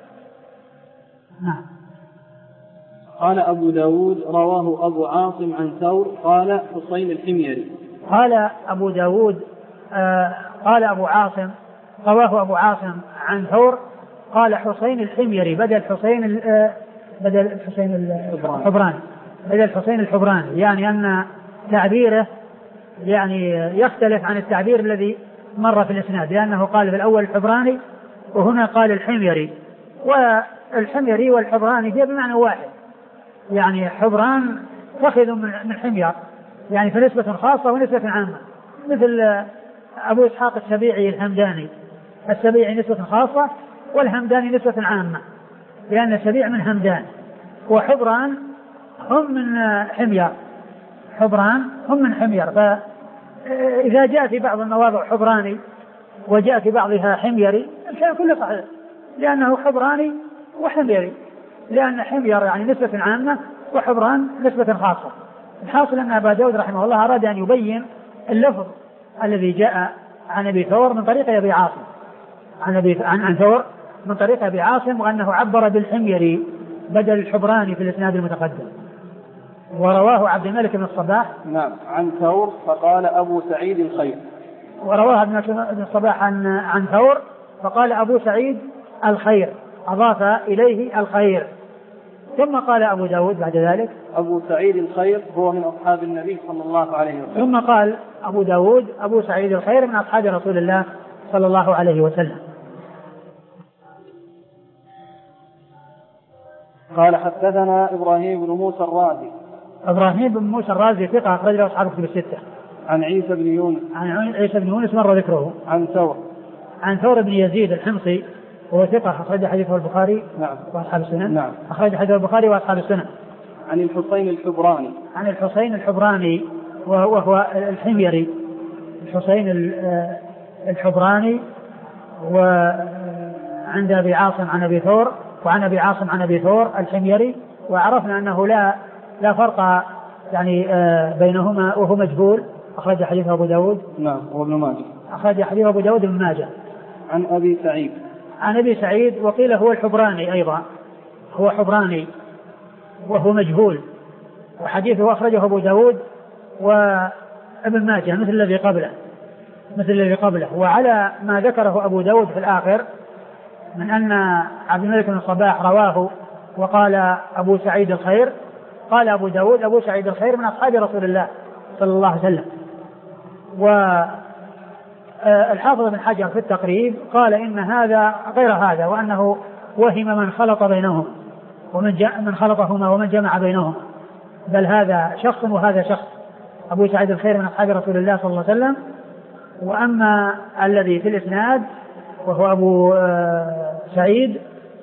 نعم. قال أبو داود رواه أبو عاصم عن ثور قال حسين الحميري. قال أبو داود آه قال أبو عاصم رواه أبو عاصم عن ثور قال حسين الحميري بدل حسين آه بدل الحسين الحبراني بدل الحسين الحبراني، يعني أن تعبيره يعني يختلف عن التعبير الذي مر في الإسناد، لأنه قال في الأول الحبراني وهنا قال الحميري، والحميري والحبراني هي بمعنى واحد، يعني حبران فخذ من حمير، يعني في نسبة خاصة ونسبة عامة، مثل أبو إسحاق السبيعي الهمداني، السبيعي نسبة خاصة والهمداني نسبة عامة، لأن السبيع من همدان وحبران هم من حمير حبران هم من حمير. فإذا جاء في بعض المواضع حبراني وجاء في بعضها حميري الشيء كله صحيح، لأنه حبراني وحميري، لأن حمير يعني نسبة عامة وحبران نسبة خاصة. الحاصل أن أبا داود رحمه الله أراد أن يبين اللفظ الذي جاء عن أبي ثور من طريق أبي عاصم عن أبي عن عن ثور من طريق أبي عاصم، وأنه عبر بالحميري بدل الحبراني في الإسناد المتقدم. ورواه عبد الملك بن الصباح نعم عن ثور فقال أبو سعيد الخير. ورواه ابن الصباح عن عن ثور فقال أبو سعيد الخير، أضاف إليه الخير. ثم قال أبو داود بعد ذلك أبو سعيد الخير هو من أصحاب النبي صلى الله عليه وسلم. ثم قال أبو داود أبو سعيد الخير من أصحاب رسول الله صلى الله عليه وسلم. قال حدثنا إبراهيم بن موسى الرازي. إبراهيم بن موسى الرازي ثقة أخرج له أصحاب الكتب الستة. عن عيسى بن يونس. عن عيسى بن يونس مر ذكره. عن ثور. عن ثور بن يزيد الحمصي وهو ثقة أخرج حديثه البخاري نعم. وأصحاب السنن. نعم. أخرج حديثه البخاري وأصحاب السنن. عن الحسين الحبراني. عن الحسين الحبراني وهو الحميري، الحسين الحبراني، وعند أبي عاصم عن أبي ثور، وعن أبي عاصم عن أبي ثور الحميري. وعرفنا أنه لا لا فرق يعني بينهما وهو مجهول. أخرج حديثه أبو داود. نعم. وابن ماجه. أخرج حديثه أبو داود بن ماجه. عن أبي سعيد. عن أبي سعيد وقيل هو الحبراني أيضا، هو حبراني وهو مجهول، وحديثه أخرجه أبو داود وابن ماجه مثل الذي قبله مثل الذي قبله وعلى ما ذكره أبو داود في الآخر من أن عبد الملك بن الصباح رواه وقال أبو سعيد الخير، قال أبو داود أبو سعيد الخير من أصحاب رسول الله صلى الله عليه وسلم. والحافظ بن حجر في التقريب قال إن هذا غير هذا، وأنه وهم من خلط بينهم ومن من خلطهما ومن جمع بينهم، بل هذا شخص وهذا شخص، أبو سعيد الخير من أصحاب رسول الله صلى الله عليه وسلم. وأما الذي في الإسناد وهو أبو سعيد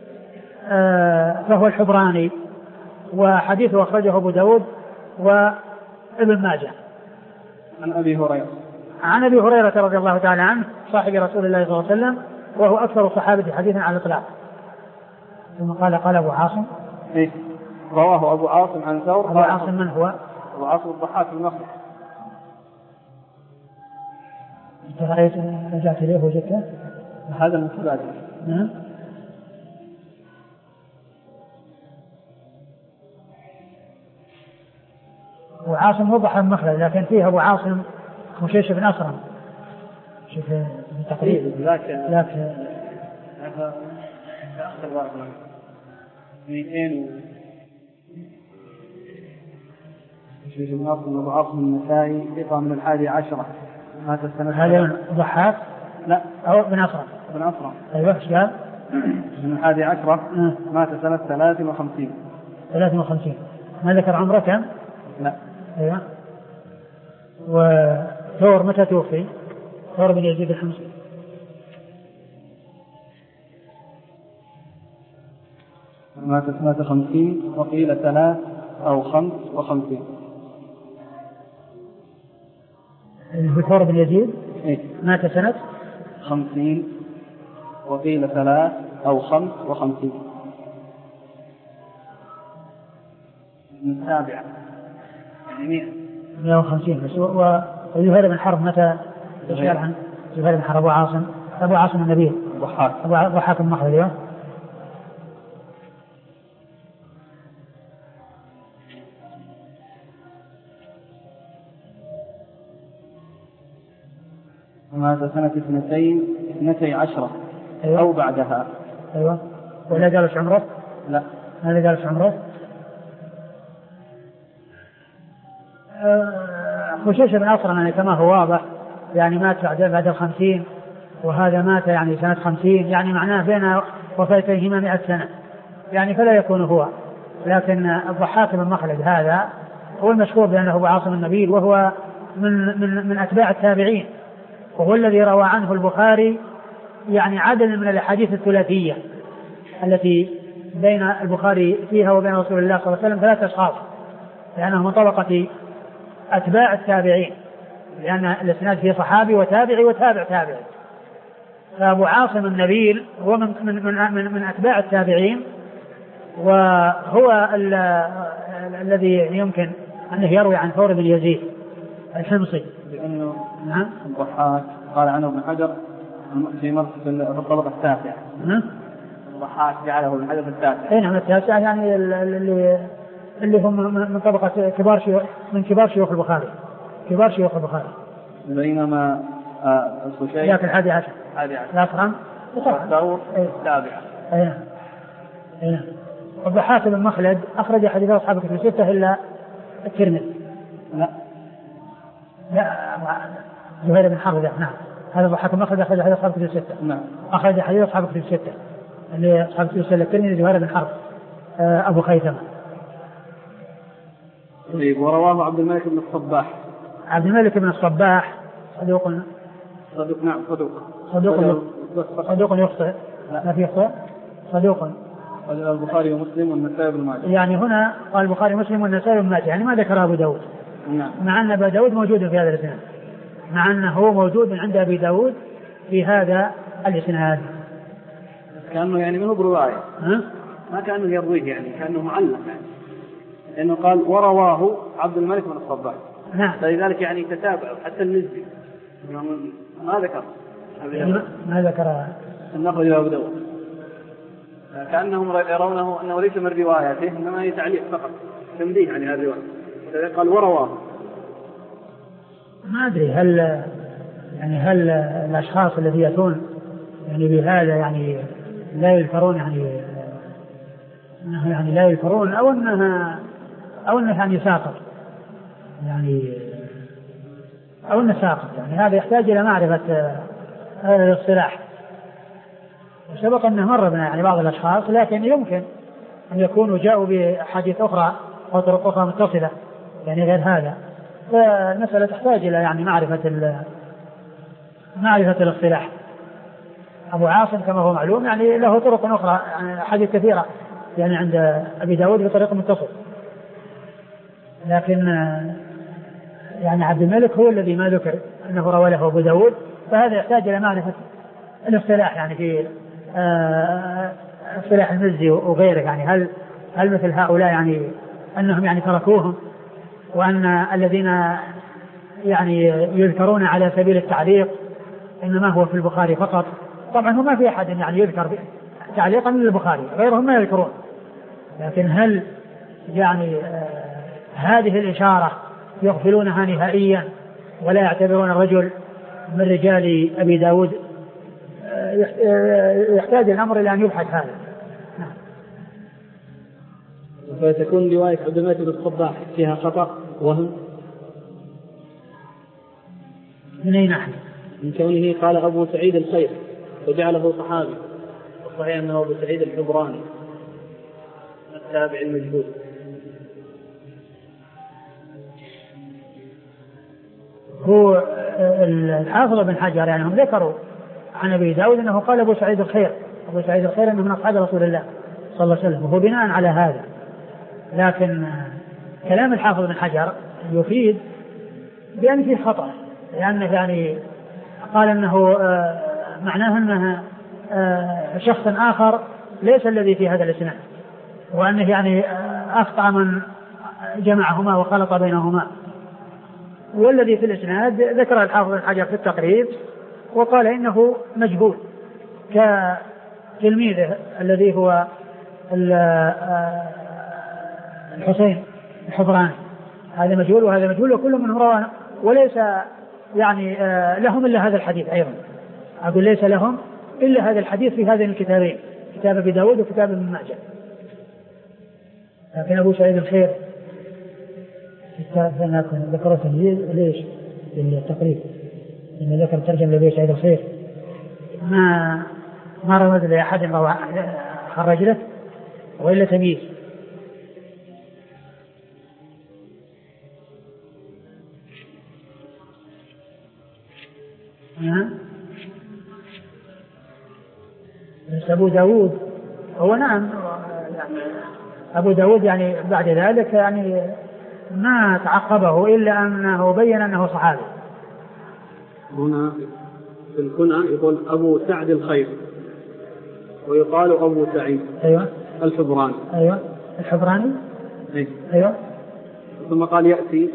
فهو الحبراني، وحديثه أخرجه أبو داود وابن ماجه. عن أبي هريرة. عن أبي هريرة رضي الله تعالى عنه صاحب رسول الله صلى الله عليه وسلم، وهو أكثر الصحابة حديثا على الإطلاق. ثم قال قال أبو عاصم إيه؟ رواه أبو عاصم عن ثور. أبو عاصم من هو؟ أبو عاصم الضحاك بن مخلد. أنت رأيت رجعت إليه وجدته؟ هذا من كباده. نعم. أبو عاصم هو ضحاك بن مخلد، لكن فيه أبو عاصم خشيش بن أسرم. شوف التقريب. ذاك ذاك أخذ بارك الله مئتين خشيش بن أسرم. أبو عاصم النسائي ثقة من الحادي عشرة، مات السنة. هذا ضحاك؟ لا، أو بن أسرم. بن أسرم. أيوة. إيش قال؟ من الحادي عشرة. أه. مات سنة ثلاث وخمسين. ثلاث وخمسين. ما ذكر عمره كم؟ لا. أيوة. وثور متى توفي؟ ثور بن يزيد الحمصي. مات سنة خمسين وقيل ثلاث أو خمس وخمسين. ثور بن يزيد إيه؟ مات سنة خمسين وقيل ثلاث أو خمس وخمسين. من السابعة يعني مئة. مئة وخمسين بس. وزهير بن حرب متى يشغل عن زهير بن حرب؟ أبو عاصم أبو عاصم النبيل ضحاك. أبو ضحاك بن مخلد. مات سنة اثنتين اثنتي عشرة. أيوة. أو بعدها. أيوة. ولا جالس عمره؟ لا. هذا جالس عمره. خشيش بن أسرم يعني كما هو واضح يعني مات بعد بعد الخمسين، وهذا مات يعني سنة خمسين، يعني معناه بين وفاتيهما مئة سنة، يعني فلا يكون هو. لكن الضحاك بن مخلد هذا هو المشهور بأنه أبو عاصم النبيل، وهو من من من أتباع التابعين، وهو الذي روى عنه البخاري يعني عدد من الأحاديث الثلاثية التي بين البخاري فيها وبين رسول الله صلى الله عليه وسلم ثلاث أشخاص، لأنه من طبقة أتباع التابعين، لأن الإسناد فيه صحابي وتابعي وتابع تابعي. فأبو عاصم النبيل هو من من من, من, من أتباع التابعين، وهو ال ال الذي يمكن أنه يروي عن ثور بن يزيد الحمصي. لأنه نعم الضحاك قال عنه ابن حجر في مرتبة في الطبقة التاسعة. نعم الضحاك جعله ابن حجر في التاسعة. أي نعم التاسعة، يعني اللي اللي هم من طبقة كبار شيوخ من كبار شيوخ البخاري، كبار شيوخ البخاري. بينما الخشيش ذاك الحادي عشر. الحادي عشر. الأسرم والثور السابعة. أي نعم. أي نعم. والضحاك بن مخلد أخرج حديث أصحاب الكتب الستة إلا الترمذي. لا. لا زهير بن حرب. نعم. هذا الضحاك بن مخلد أخرج حديث أصحاب الكتب الستة. نعم. أخرج حديث أصحاب الكتب الستة اللي أصحاب الكتب الستة الترمذي زهير بن حرب أبو خيثمة. طيب. ورواه عبد الملك بن الصباح. عبد الملك بن الصباح صدوق. صدوق. نعم صدوق. صدوق صدوق يخطئ. ما في يخطئ. صدوق. البخاري ومسلم والنسائي بن ماجه. يعني هنا قال البخاري ومسلم والنسائي بن ماجه، يعني ما ذكر أبو داود. نعم. مع أن أبا داود موجود في هذا الإسناد، مع أنه هو موجود عند أبي داود في هذا الإسناد. كأنه يعني منه برواية. ها؟ ما كأنه يرويه، يعني كأنه معلق، يعني لأنه قال ورواه عبد الملك بن الصباح. نعم. فلذلك يعني تتابعوا حتى النزل ما ذكر. ما ذكر النقل إلى أبو داود، كأنهم يرونه أنه ليس من روايته إنما هي تعليق فقط تنبيه عن هذه الرواية. ولذلك قال ورواه. ما أدري هل يعني هل الأشخاص الذي يأتون يعني بهذا يعني لا يذكرون يعني يعني لا يذكرون أو أنها أو أنه يعني ساقط يعني أو أنه ساقط، يعني هذا يحتاج إلى معرفة هذا الاصطلاح. وسبق أنه مر بنا يعني بعض الأشخاص، لكن يمكن أن يكونوا جاءوا بأحاديث أخرى أو طرق أخرى متصلة يعني غير هذا، فالمسألة تحتاج إلى يعني معرفة معرفة الاصطلاح. أبو عاصم كما هو معلوم يعني له طرق أخرى، يعني أحاديث كثيرة يعني عند أبي داود بطريق متصل، لكن يعني عبد الملك هو الذي ما ذكر أنه روى له أبو داود، فهذا يحتاج إلى معرفة الاصطلاح يعني في اصطلاح المزي وغيره، يعني هل هل مثل هؤلاء يعني أنهم يعني تركوهم، وأن الذين يعني يذكرون على سبيل التعليق إنما هو في البخاري فقط؟ طبعا هو ما في أحد يعني يذكر تعليقا من البخاري، غيرهم ما يذكرون. لكن هل يعني آه هذه الإشارة يغفلونها نهائيا ولا يعتبرون الرجل من رجال أبي داود؟ آه يحتاج الأمر إلى أن يبحث هذا. نعم. فتكون رواية عبد الملك بن الصباح فيها خطأ وهم من أي ناحية؟ من كونه قال أبو سعيد الخير وجعله صحابي، والصحيح أنه أبو سعيد الحبراني التابع المجهول. هو الحافظ بن حجر يعني هم ذكروا عن أبي داود أنه قال أبو سعيد الخير، أبو سعيد الخير أنه من أصحاب رسول الله صلى الله عليه وسلم، وهو بناء على هذا. لكن كلام الحافظ بن حجر يفيد بأن فيه خطأ، لأنه يعني قال أنه آه معناه أنه آه شخص آخر ليس الذي في هذا الإسناد، وأنه يعني آه أخطأ من جمعهما وخلط بينهما. والذي في الإسناد ذكر الحافظ بن حجر في التقريب وقال إنه مجهول كتلميذه الذي هو الحسين الحبراني، هذا مجهول وهذا مجهول وكل منهم رواه، وليس يعني لهم إلا هذا الحديث. أيضا أقول ليس لهم إلا هذا الحديث في هذين الكتابين، كتاب أبي داود وكتاب ابن ماجه. لكن أبو سعيد الخير ذكر تمييز ليش بالتقريب، لأن ذكر ترجم لأبي سعيد الخير ما ما رمز لأحد ما خرج له وإلا تمييز. أبو داود هو نعم يعني أبو داود يعني بعد ذلك يعني ما تعقبه إلا أنه بين أنه صحابي. هنا في الكنى يقول أبو سعد الخير ويقال أبو سعيد أيوة الحبراني. أيوة الحبراني أيوة. أيوة. ثم قال يأتي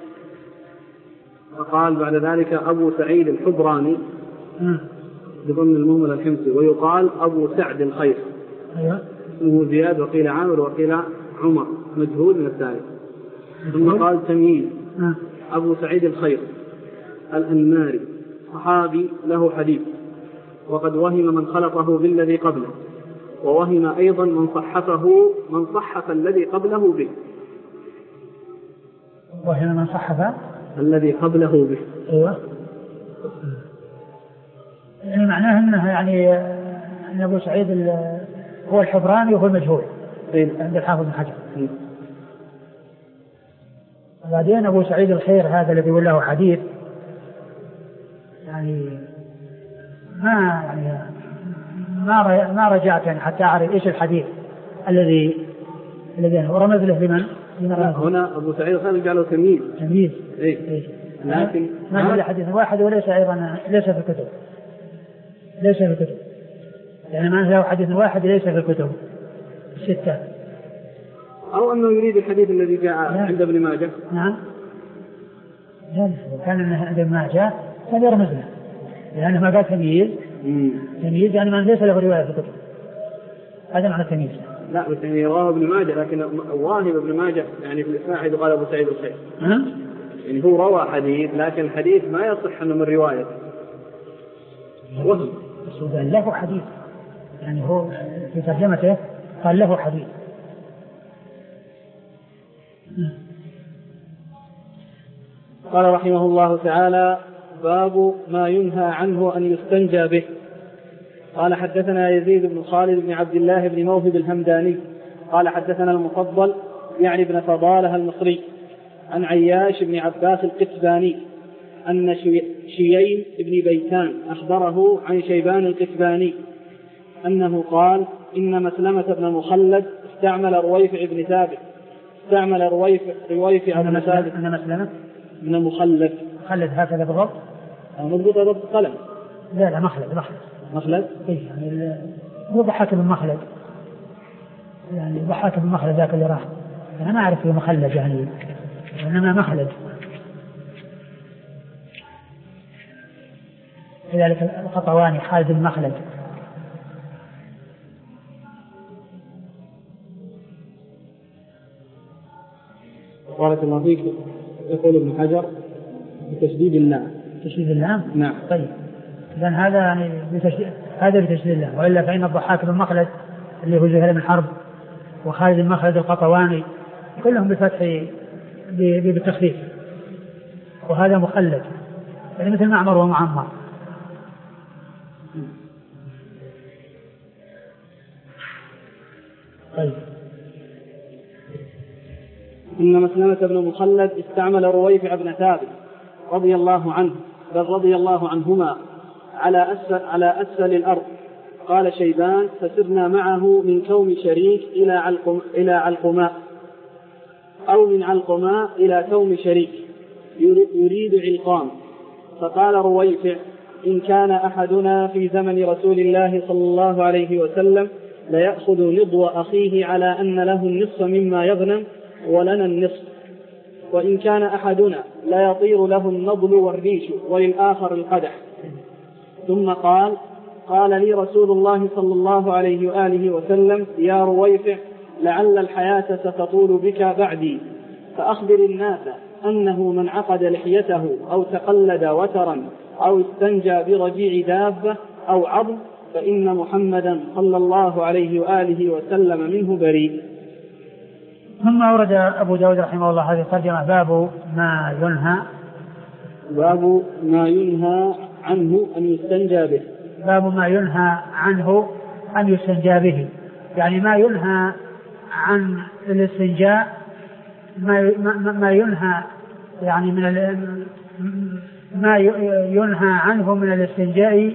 وقال بعد ذلك أبو سعيد الحبراني بضمن المهمل الحمصي ويقال أبو سعد الخير. أيوة. اسمه زياد وقيل عامر وقيل عمر مجهول من الثالث. ثم قال تمييز أبو سعيد الخير الأنماري صحابي له حديث، وقد وهم من خلطه بالذي قبله، ووهم أيضا من صحفه من صحف الذي قبله به. وهم من صحف الذي قبله به. أيوة. يعني معناه أنه يعني أن أبو سعيد هو الحبراني وهو المجهول عند الحافظ بن حجر. وبعدين أبو سعيد الخير هذا الذي يقول له حديث يعني ما يعني ما ما رجعت يعني حتى أعرف إيش الحديث الذي الذي ورمز له لمن؟ هنا أبو سعيد الخير قالوا تمييز. تمييز. إيه. إيه. لكن ما هو حديث واحد وليس أيضا ليس في الكتب، ليس في الكتب يعني ما له حديث واحد ليس في الكتب الستة. أو أنه يريد الحديث الذي جاء عند ابن ماجه. نعم. كان عند ابن ماجه كان يرمز له لأنه ما قال تمييز. تمييز يعني ما ليس له رواية في الكتب، هذا معنى التمييز. لا بس يعني رواه ابن ماجه، لكن واهم ابن ماجه يعني في الإسناد قال أبو سعيد الخير. ها؟ يعني هو روى حديث لكن الحديث ما يصح أنه من روايته. وهم. بس قال له حديث يعني هو في ترجمته قال له حديث. قال رحمه الله تعالى: باب ما ينهى عنه أن يستنجى به. قال: حدثنا يزيد بن خالد بن عبد الله بن موهب الهمداني قال: حدثنا المفضل يعني ابن فضالة المصري عن عياش بن عباس القتباني أن شيين بن بيتان أخبره عن شيبان القتباني أنه قال: إن مسلمة بن مخلد استعمل رويفع بن ثابت استعمل رويفع رويفع بن ثابت أن مسلمة بن مخلد مخلد هكذا بالضبط أو مضبوط ضبط قلم. لا لا مخلد مخلد مخلد إيه يعني هو ضحك بن مخلد يعني ضحاك بن مخلد ذاك اللي راح، أنا ما أعرف مخلد يعني، إنما مخلد. كذلك القطواني خالد بن مخلد. بارك الله فيك. يقول ابن حجر بتشديد اللام. تشديد اللام؟ نعم. طيب إذن هذا يعني بتشديد، هذا بتشديد اللام، وإلا فإن الضحاك بن مخلد اللي هو زهير بن حرب وخالد بن مخلد القطواني كلهم بفتح بالتخفيف، وهذا مخلد يعني مثل معمر ومعمر. طيب. إن مسلمة بن مخلد استعمل رويفع بن ثابت رضي الله عنه بل رضي الله عنهما على أسفل, على أسفل الأرض. قال شيبان: فسرنا معه من كوم شريك إلى علقم إلى علقماء، أو من علقماء إلى كوم شريك يريد علقام. فقال رويفع: إن كان أحدنا في زمن رسول الله صلى الله عليه وسلم ليأخذ نضو أخيه على أن له النصف مما يغنم ولنا النصف، وإن كان أحدنا لا يطير له النضل والريش وللآخر القدح. ثم قال: قال لي رسول الله صلى الله عليه وآله وسلم: يا رويفع، لعل الحياة ستطول بك بعدي، فأخبر الناس أنه من عقد لحيته أو تقلد وترا أو استنجى برجيع دابة أو عظم فإن محمدا صلى الله عليه وآله وسلم منه بريء. ثم أورد أبو داود رحمه الله هذه الترجمة: باب ما ينهى باب ما ينهى عنه أن يستنجى به. باب ما ينهى عنه أن يستنجى به، يعني ما ينهى عن الاستنجاء، ما ما ينهى يعني من ما ينهى عنه من الاستنجاء،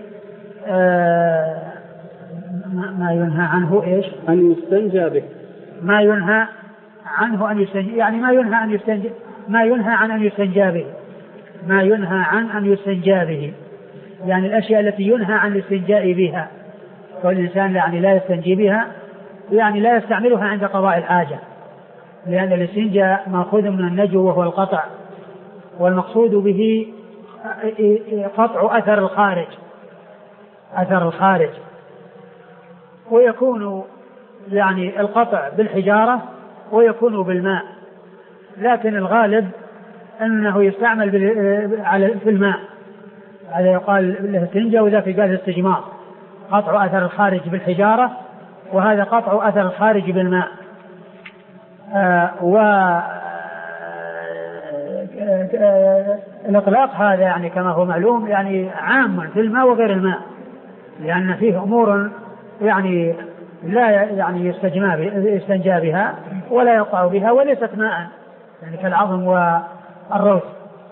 ما ينهى عنه إيش؟ أن يستنجى به. ما ينهى عنه أن يستنجى، يعني ما ينهى أن يستنجى، ما ينهى عن أن يستنجى به، ما ينهى عن أن يستنجى به، يعني الأشياء التي ينهى عن الاستنجاء بها، والإنسان يعني لا يستنجي بها، يعني لا يستعملها عند قضاء الحاجة، لأن الاستنجاء مأخوذ من النجو وهو القطع، والمقصود به قطع أثر الخارج، أثر الخارج، ويكون يعني القطع بالحجارة ويكون بالماء، لكن الغالب أنه يستعمل في الماء، هذا يقال له استنجاء، وذاك قال استجمار، قطع أثر الخارج بالحجارة، وهذا قطع أثر الخارج بالماء. آه والإطلاق هذا يعني كما هو معلوم يعني عام في الماء وغير الماء، لأن فيه أمور يعني لا يعني يستنجى بها ولا يقع بها وليست ماء، يعني كالعظم والروث.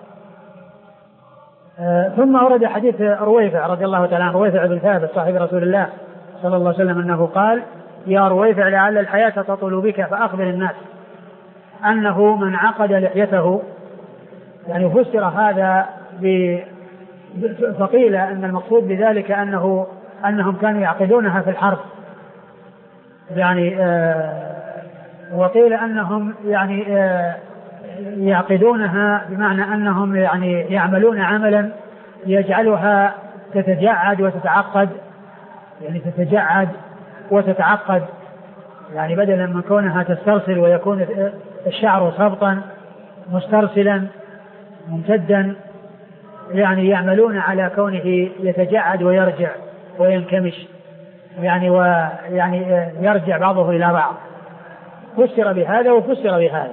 آه ثم ورد حديث رويفع رضي الله تعالى عنه، رويفع بن ثابت صاحب رسول الله صلى الله عليه وسلم أنه قال: يا رويفع، لعل الحياة تطول بك فأخبر الناس أنه من عقد لحيته، يعني فسر هذا ب... فقيل أن المقصود بذلك أنه أنهم كانوا يعقدونها في الحرب، يعني آه وقيل أنهم يعني آه يعقدونها بمعنى أنهم يعني يعملون عملا يجعلها تتجعد وتتعقد، يعني تتجعد وتتعقد، يعني بدلا من كونها تسترسل ويكون الشعر صبطا مسترسلا ممتدا، يعني يعملون على كونه يتجعد ويرجع وينكمش، يعني ويعني يرجع بعضه إلى بعض. فسر بهذا وفسر بهذا.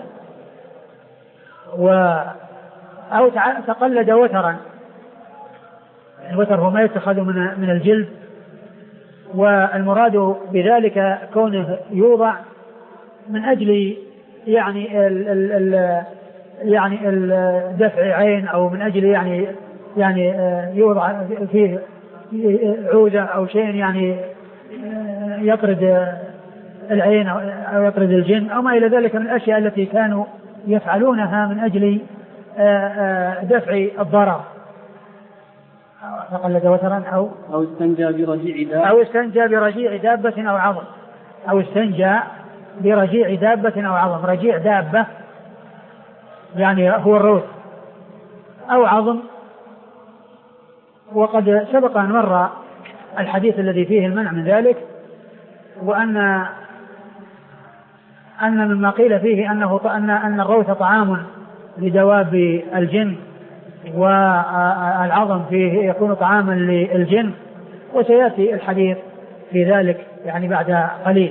و أو تقلد وترا، الوتر هو ما يتخذ من من الجلد، والمراد بذلك كونه يوضع من أجل يعني ال ال ال يعني دفع عين، أو من أجل يعني يعني يوضع فيه عودة أو شيء يعني يطرد العين أو يطرد الجن أو ما إلى ذلك من الأشياء التي كانوا يفعلونها من أجل دفع الضرر. فقلد وترا أو أو استنجى برجيع دابة أو استنجى برجيع دابة أو عظم، أو استنجى برجيع دابة أو عظم. رجيع دابة يعني هو الروث أو عظم. وقد سبق أن مر الحديث الذي فيه المنع من ذلك، وأن أن مما قيل فيه أنه أن أن الروث طعام لدواب الجن، والعظم فيه يكون طعاما للجن، وسيأتي الحديث في ذلك يعني بعد قليل.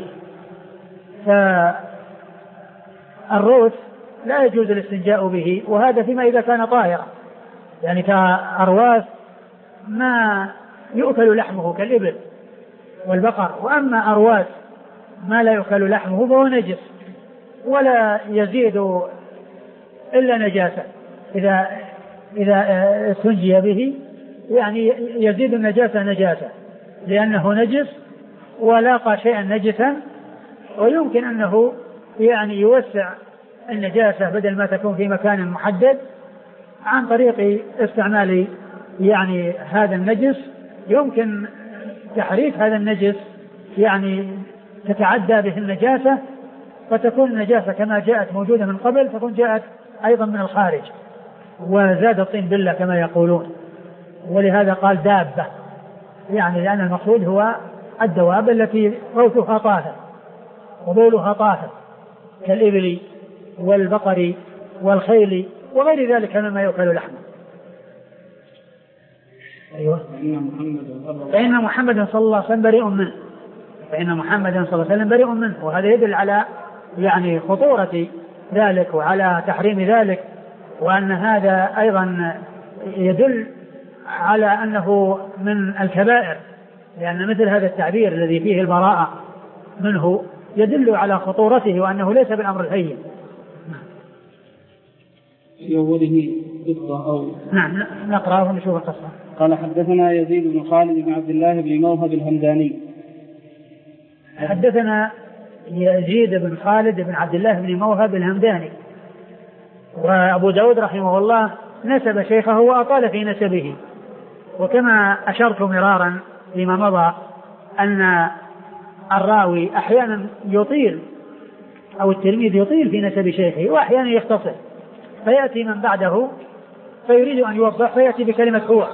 فالروث لا يجوز الاستنجاء به، وهذا فيما إذا كان طاهرا، يعني كأرواث ما يؤكل لحمه كالإبل والبقر. وأما أرواث ما لا يؤكل لحمه فهو نجس ولا يزيد إلا نجاسة، إذا إذا استنجي به يعني يزيد النجاسة نجاسة، لأنه نجس ولاقى شيئا نجسا، ويمكن أنه يعني يوسع النجاسة بدل ما تكون في مكان محدد عن طريق استعمال يعني هذا النجس. يمكن تحريك هذا النجس يعني تتعدى به النجاسة، فتكون النجاسة كما جاءت موجودة من قبل تكون جاءت أيضا من الخارج، وزاد الطين بالله كما يقولون. ولهذا قال دابة، يعني لأن المقصود هو الدواب التي روثها طاهر وبولها طاهر كالإبل والبقر والخيل وغير ذلك مما يؤكل لحمه. أيوة. فإن محمدا صلى الله عليه وسلم بريء منه، فإن محمدا صلى الله عليه وسلم بريء منه، وهذا يدل على يعني خطورة ذلك وعلى تحريم ذلك، وأن هذا أيضا يدل على أنه من الكبائر، لأن مثل هذا التعبير الذي فيه البراءة منه يدل على خطورته وأنه ليس بالأمر الهين. في أوله قصة أو نعم نقرأه ونشوف القصة. قال حدثنا يزيد بن خالد بن عبد الله بن موهب الهمداني. حدثنا يزيد بن خالد بن عبد الله بن موهب الهمداني. وأبو داود رحمه الله نسب شيخه وأطال في نسبه، وكما أشرت مرارا فيما مضى أن الراوي أحيانا يطيل أو التلميذ يطيل في نسب شيخه، وأحيانا يختصر، فيأتي من بعده فيريد أن يوضح فيأتي بكلمة هو.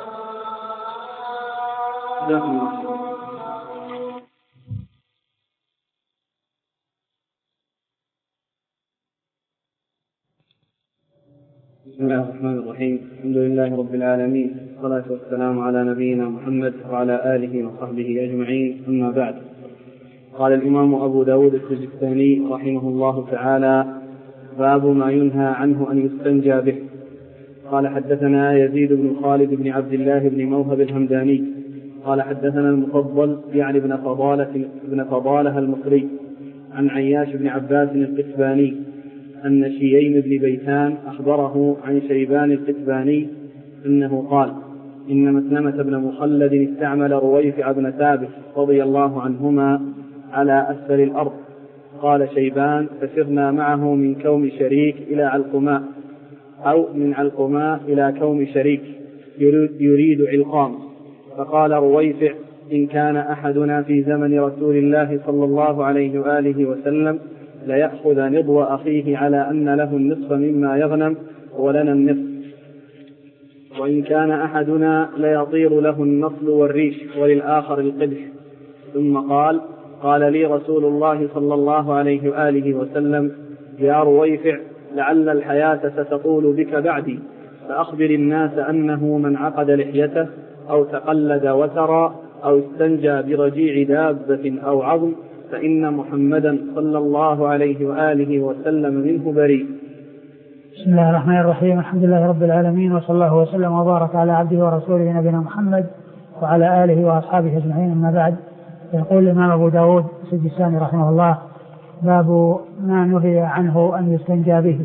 بسم الله الرحمن الرحيم. الحمد لله رب العالمين، والصلاة والسلام على نبينا محمد وعلى آله وصحبه أجمعين، أما بعد. قال الإمام أبو داود السجستاني رحمه الله تعالى: باب ما ينهى عنه أن يستنجى به. قال حدثنا يزيد بن خالد بن عبد الله بن موهب الهمداني قال حدثنا المفضل يعني بن فضالة بن فضالة المصري عن عياش بن عباس القتباني أن شييم بن بيتان أخبره عن شيبان القتباني أنه قال: إن مسلمة بن مخلد استعمل رويفع بن ثابت رضي الله عنهما على أسفل الأرض. قال شيبان: فسرنا معه من كوم شريك إلى علقماء، أو من علقماء إلى كوم شريك يريد علقام. فقال رويفع: إن كان أحدنا في زمن رسول الله صلى الله عليه وآله وسلم ليأخذ نضو أخيه على أن له النصف مما يغنم ولنا النصف، وإن كان أحدنا ليطير له النصل والريش وللآخر القدح. ثم قال: قال لي رسول الله صلى الله عليه وآله وسلم: يا رويفع، لعل الحياة ستطول بك بعدي، فأخبر الناس أنه من عقد لحيته أو تقلد وترى أو استنجى برجيع دابة أو عظم فإن محمدا صلى الله عليه وآله وسلم منه بريء. بسم الله الرحمن الرحيم. الحمد لله رب العالمين، وصلى الله وسلم وبارك على عبده ورسوله نبينا محمد وعلى آله وأصحابه أجمعين، أما بعد. يقول الإمام أبو داود السجستاني رحمه الله: باب ما نهي عنه أن يستنجى به.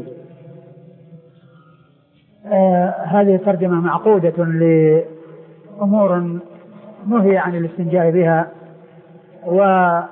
آه هذه ترجمة معقودة لأمور نهي عن الاستنجاء بها، وقد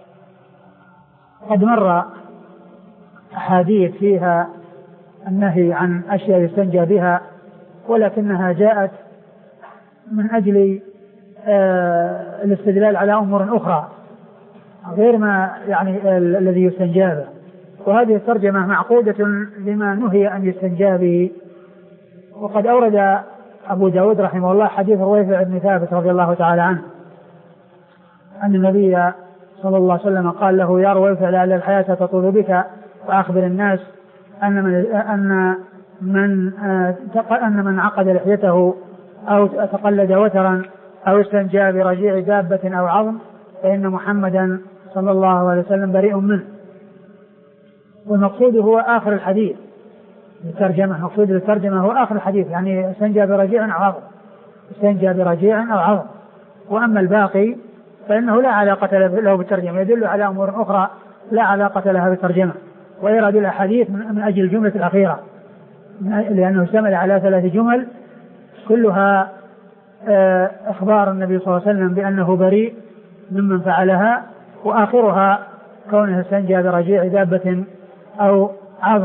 مر أحاديث فيها النهي عن أشياء يستنجى بها، ولكنها جاءت من أجل آه الاستدلال على أمور أخرى، غير ما يعني الذي يستنجى به. وهذه الترجمة معقودة لما نهي أن يستنجى به. وقد أورد أبو داود رحمه الله حديث رويفع بن ثابت رضي الله تعالى عنه أن النبي صلى الله عليه وسلم قال له: يا رويفع لعل الحياة تطول بك فأخبر الناس أن من أن من أن من عقد لحيته أو تقلد وترا أو استنجى برجيع دابة أو عظم فإن محمدا صلى الله عليه وسلم بريء منه. والمقصود هو آخر الحديث الترجمة، مقصود الترجمة هو آخر الحديث، يعني استنجى برجيع أو عظم، استنجى برجيع أو عظم. وأما الباقي فإنه لا علاقة له بالترجمة، يدل على أمور أخرى لا علاقة لها بالترجمة، ويرد الأحاديث من أجل الجملة الأخيرة لأنه اشتمل على ثلاث جمل كلها إخبار النبي صلى الله عليه وسلم بأنه بريء ممن فعلها، وآخرها كونه استنجى برجيع دابة أو عظم.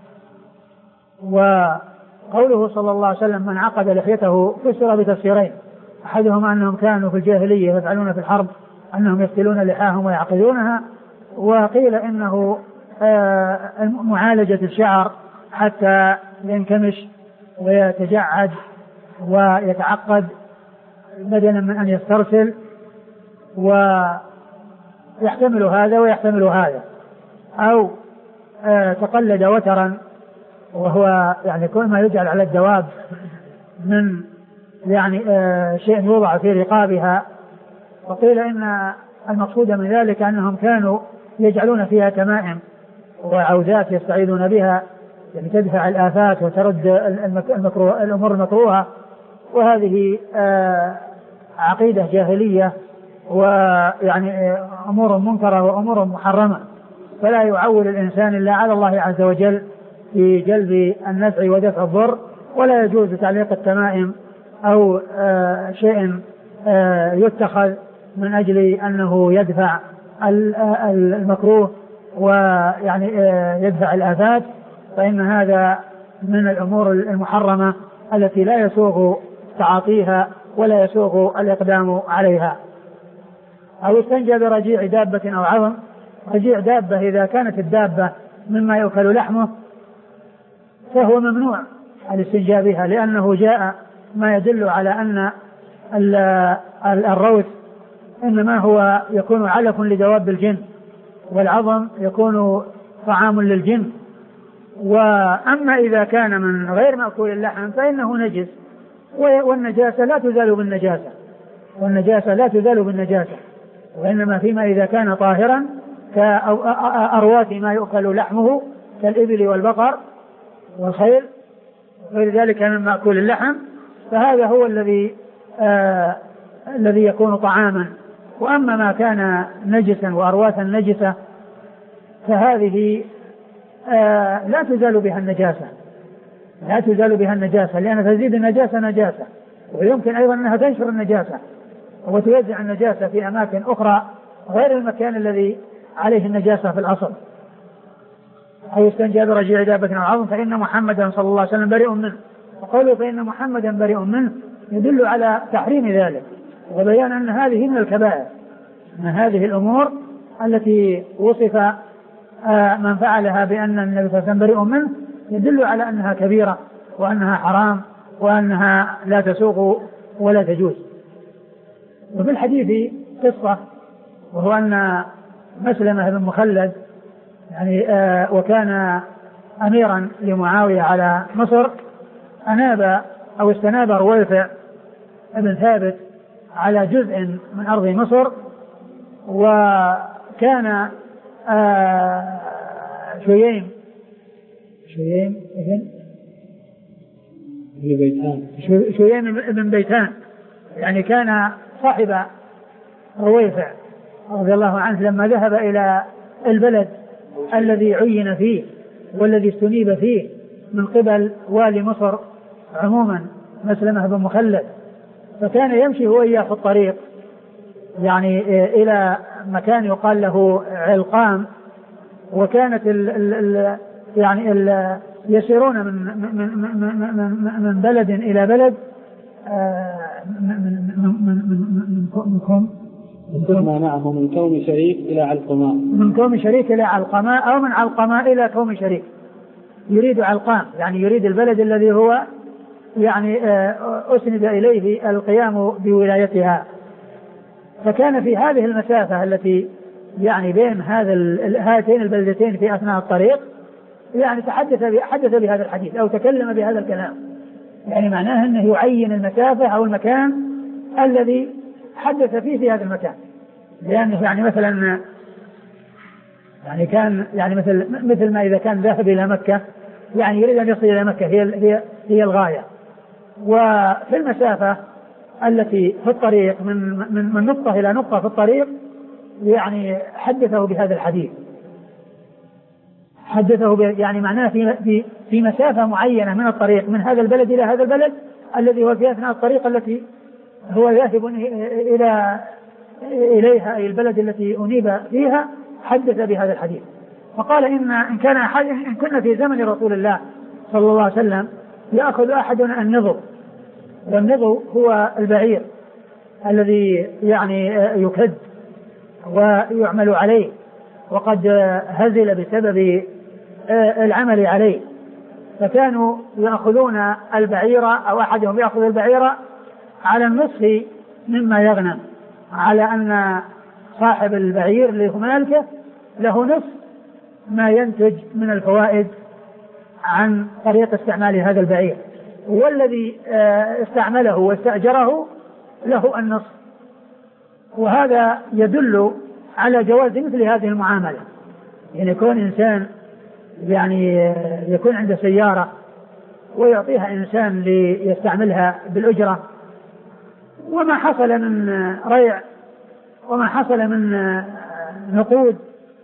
وقوله صلى الله عليه وسلم من عقد لحيته فسر بتفسيرين: أحدهما أنهم كانوا في الجاهلية يفعلون في الحرب أنهم يفتلون لحاهم ويعقدونها، وقيل إنه معالجة الشعر حتى ينكمش ويتجعد ويتعقد بدلا من أن يسترسل، ويحتمل هذا ويحتمل هذا. أو تقلد وترا وهو يعني كل ما يجعل على الدواب من يعني شيء يوضع في رقابها. وقيل إن المقصود من ذلك أنهم كانوا يجعلون فيها تمائم وعوزات يستعيذون بها، يعني تدفع الآفات وترد المكروه الأمور المكروهة. وهذه عقيدة جاهلية ويعني أمور منكرة وأمور محرمة، فلا يعول الإنسان إلا على الله عز وجل في جلب النفع ودفع الضر، ولا يجوز تعليق التمائم أو شيء يتخذ من أجل أنه يدفع المكروه ويعني يدفع الآفات، فإن هذا من الأمور المحرمة التي لا يسوغ تعاطيها ولا يسوغ الإقدام عليها. أو استنجى برجيع دابة أو عظم. رجيع دابة إذا كانت الدابة مما يؤكل لحمه فهو ممنوع الاستنجاء بها، لأنه جاء ما يدل على أن الروث إنما هو يكون علف لدواب الجن، والعظم يكون طعام للجن. وأما إذا كان من غير مأكول اللحم فإنه نجس، والنجاسة لا تزال بالنجاسة، والنجاسة لا تزال بالنجاسة، وإنما فيما إذا كان طاهرا كأروات ما يؤكل لحمه كالإبل والبقر والخيل وغير ذلك من مأكول اللحم، فهذا هو الذي آه الذي يكون طعاما. وأما ما كان نجسا وأرواثا نجسة فهذه آه لا تزال بها النجاسة، لا تزال بها النجاسة، لأن تزيد النجاسة نجاسة، ويمكن أيضا أنها تنشر النجاسة وتوزع النجاسة في أماكن أخرى غير المكان الذي عليه النجاسة في الأصل. أو استنجى برجيع دابة أو عظم فإن محمدا صلى الله عليه وسلم بريء منه. وقوله فإن محمدا بريء منه يدل على تحريم ذلك وبيان أن هذه من الكبائر، من هذه الأمور التي وصف من فعلها بأن النبي صلى الله عليه وسلم بريء منه، يدل على أنها كبيرة وأنها حرام وأنها لا تسوق ولا تجوز. وفي الحديث قصة، وهو أن مسلمة بن مخلد يعني آه وكان أميرا لمعاوية على مصر، أناب أو استناب رويفع بن ثابت على جزء من أرض مصر، وكان آه شييم شييم ابن بيتان شييم ابن بيتان يعني كان صاحب رويفع رضي الله عنه لما ذهب إلى البلد الذي عين فيه والذي استنيب فيه من قبل والي مصر عموما مسلمة بن مخلد، فكان يمشي هو إياه في الطريق يعني إلى مكان يقال له علقام، وكانت ال ال ال يعني ال يسيرون من من من من من بلد إلى بلد من من من من من ما معه من كوم شريك إلى علقماء. من كوم شريك إلى علقماء أو من علقماء إلى كوم شريك. يريد علقام يعني يريد البلد الذي هو يعني أسند إليه القيام بولايتها. فكان في هذه المسافة التي يعني بين هذا هاتين البلدتين في أثناء الطريق يعني تحدث حدث بهذا الحديث أو تكلم بهذا الكلام، يعني معناه أنه يعين المسافة أو المكان الذي حدث فيه في هذا المكان، لأنه يعني مثلا يعني كان يعني مثل مثل ما إذا كان ذاهب إلى مكة يعني يريد أن يصل إلى مكة هي هي هي الغاية، وفي المسافة التي في الطريق من من من نقطة إلى نقطة في الطريق يعني حدثه بهذا الحديث، حدثه يعني معناه في في في مسافة معينة من الطريق من هذا البلد إلى هذا البلد الذي هو في أثناء الطريق التي هو ذاهب إلى إليها أي البلد التي أنيب فيها، حدث بهذا الحديث. فقال إن إن كان أحد إن كنا في زمن رسول الله صلى الله عليه وسلم يأخذ أحدنا النضو، والنضو هو البعير الذي يعني يكد ويعمل عليه وقد هزل بسبب العمل عليه، فكانوا يأخذون البعير أو أحدهم يأخذ البعير على النصف مما يغنم، على أن صاحب البعير اللي هو مالكه له نصف ما ينتج من الفوائد عن طريق استعمال هذا البعير، والذي استعمله واستأجره له النصف. وهذا يدل على جواز مثل هذه المعاملة، يعني يكون إنسان يعني يكون عنده سيارة ويعطيها إنسان ليستعملها بالأجرة، وما حصل من ريع وما حصل من نقود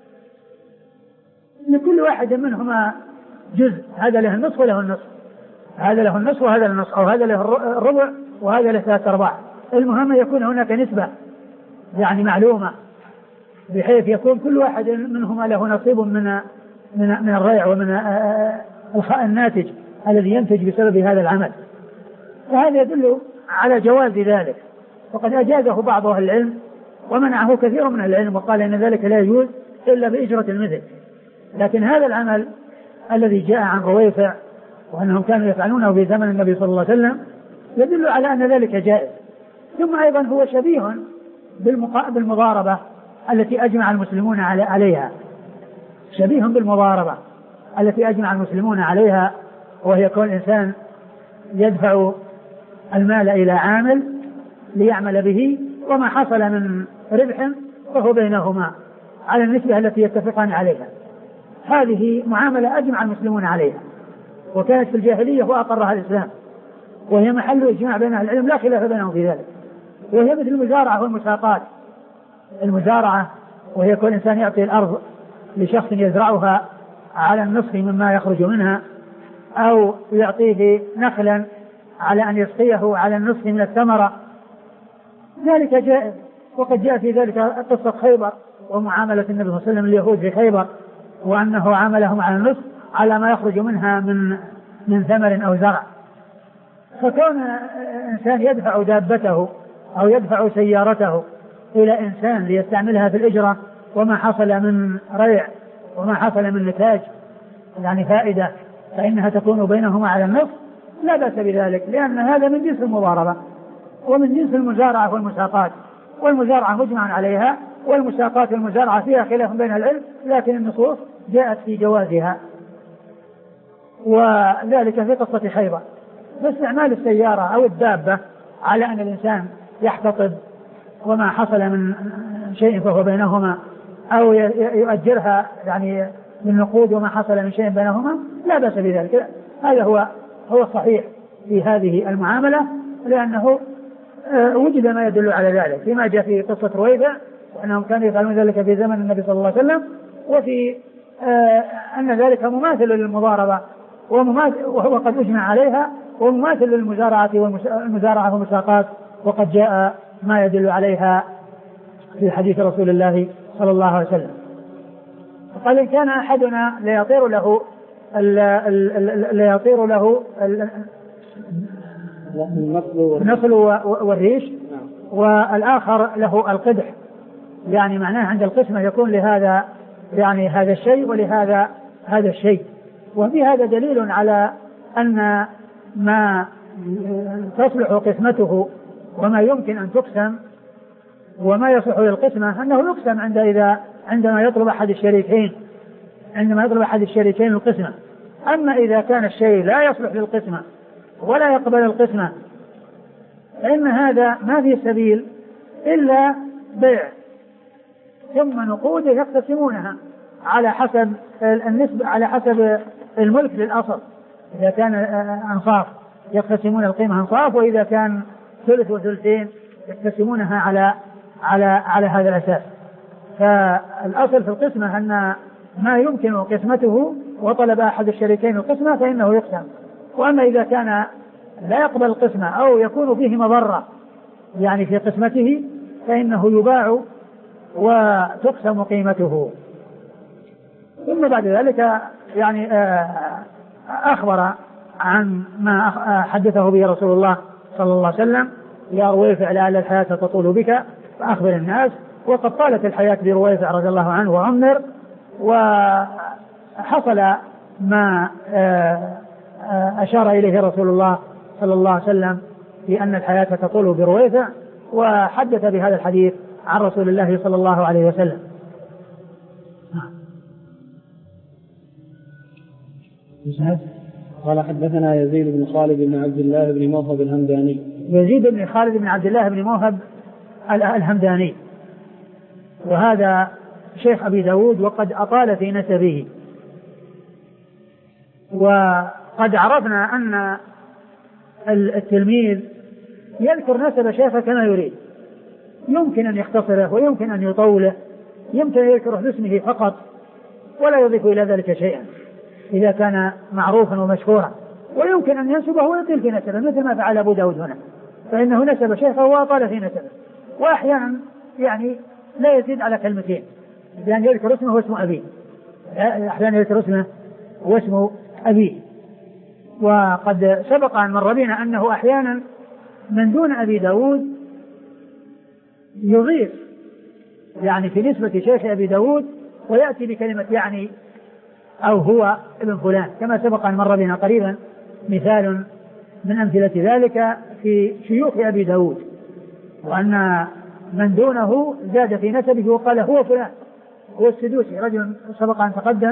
لكل واحد منهما جزء، هذا له النصف وله النصف، هذا له النصف وهذا له النصف، أو هذا له الربع وهذا له ثلاثة أرباع. المهم يكون هناك نسبة يعني معلومة بحيث يكون كل واحد منهما له نصيب من من من الريع ومن الناتج الذي ينتج بسبب هذا العمل. وهذا يدل على جواز ذلك، وقد أجازه بعض أهل العلم ومنعه كثير من العلم وقال إن ذلك لا يجوز إلا بإجرة المثل. لكن هذا العمل الذي جاء عن رويفع وأنهم كانوا يفعلونه في زمن النبي صلى الله عليه وسلم يدل على أن ذلك جائز. ثم أيضا هو شبيه بالمضاربة التي أجمع المسلمون عليها، شبيه بالمضاربة التي أجمع المسلمون عليها، وهي كون إنسان يدفع المال إلى عامل ليعمل به وما حصل من ربح فهو بينهما على النسبة التي يتفقان عليها. هذه معاملة أجمع المسلمون عليها، وكانت في الجاهلية وأقرها الإسلام، وهي محل إجماع بين أهل العلم لا خلاف بينهم في ذلك. وهي مثل المزارعة والمساقات. المزارعة وهي كل إنسان يعطي الأرض لشخص يزرعها على النصف مما يخرج منها، أو يعطيه نخلا على أن يسقيه على النصف من الثمرة، ذلك جائز. وقد جاء في ذلك قصة خيبر ومعاملة النبي صلى الله عليه وسلم اليهود في خيبر، وأنه عاملهم على النصف على ما يخرج منها من من ثمر أو زرع. فكون إنسان يدفع دابته أو يدفع سيارته إلى إنسان ليستعملها في الإجرة وما حصل من ريع وما حصل من نتاج يعني فائدة فإنها تكون بينهما على النصف، لا بأس بذلك، لأن هذا من جنس المضاربة ومن جنس المزارعة والمساقات. والمزارعة مجمع عليها، والمساقات والمزارعة فيها خلاف بين العلم، لكن النصوص جاءت في جوازها، وذلك في قصة خيبر. باستعمال السيارة أو الدابة على أن الإنسان يحتطب وما حصل من شيء فهو بينهما، أو يؤجرها يعني من نقود وما حصل من شيء بينهما، لا بأس بذلك. هذا هو هو الصحيح في هذه المعاملة، لأنه وجد ما يدل على ذلك فيما جاء في قصة رويفع وأنهم كانوا يفعلون ذلك في زمن النبي صلى الله عليه وسلم، وفي أن ذلك مماثل للمضاربة وهو قد أجمع عليها، ومماثل للمزارعة والمزارعة والمساقات وقد جاء ما يدل عليها في حديث رسول الله صلى الله عليه وسلم. قال إن كان أحدنا ليطير له ليطير له النصل والريش، والآخر له القدح يعني معناه عند القسمة يكون لهذا يعني هذا الشيء ولهذا هذا الشيء. وفي هذا دليل على أن ما تصلح قسمته وما يمكن أن تقسم وما يصلح للقسمة أنه يقسم عند إذا عندما يطلب أحد الشريكين عندما يطلب أحد الشريكين القسمة. أما إذا كان الشيء لا يصلح للقسمة ولا يقبل القسمة فإن هذا ما في سبيل إلا بيع ثم نقود يقتسمونها على حسب النسبة على حسب الملك للأصل. إذا كان أنصاف يقتسمون القيمة أنصاف، وإذا كان ثلث وثلثين يقتسمونها على على على هذا الأساس. فالأصل في القسمة أن ما يمكن قسمته وطلب أحد الشريكين القسمة فإنه يقسم. وأما إذا كان لا يقبل القسمة أو يكون فيه مضرة يعني في قسمته فإنه يباع وتقسم قيمته. ثم بعد ذلك يعني أخبر عن ما حدثه به رسول الله صلى الله عليه وسلم: يا رويفع لعل الحياة تطول بك فأخبر الناس. وقد طالت الحياة برويفع رضي الله عنه وعمر، وحصل ما أشار إليه رسول الله صلى الله عليه وسلم في أن الحياة تطول برويفع، وحدث بهذا الحديث عن رسول الله صلى الله عليه وسلم. قال حدثنا يزيد بن خالد بن عبد الله بن موهب الهمداني. يزيد بن خالد بن عبد الله بن موهب الهمداني، وهذا شيخ أبي داود وقد أطال في نسبه. وقد عرفنا أن التلميذ يذكر نسب شيخه كما يريد، يمكن أن يختصره ويمكن أن يطوله، يمكن أن يذكره باسمه فقط ولا يضيف إلى ذلك شيئا إذا كان معروفا ومشهورا، ويمكن أن ينسبه ويطيل في نسبه مثل ما فعل أبو داود هنا، فإنه نسب شيخه وأطال في نسبه. وأحيانا يعني لا يزيد على كلمتين، يعني يذكر اسمه واسم أبيه، أحيانا يذكر اسمه واسم أبيه. وقد سبق أن مر بنا أنه أحيانا من دون أبي داود يضيف يعني في نسبة شيخ أبي داود ويأتي بكلمة يعني أو هو ابن فلان، كما سبق أن مر بنا قريبا مثال من أمثلة ذلك في شيوخ أبي داود، وأن من دونه زاد في نسبه وقال هو فلان، هو السدوسي، رجل سبق أن تقدم،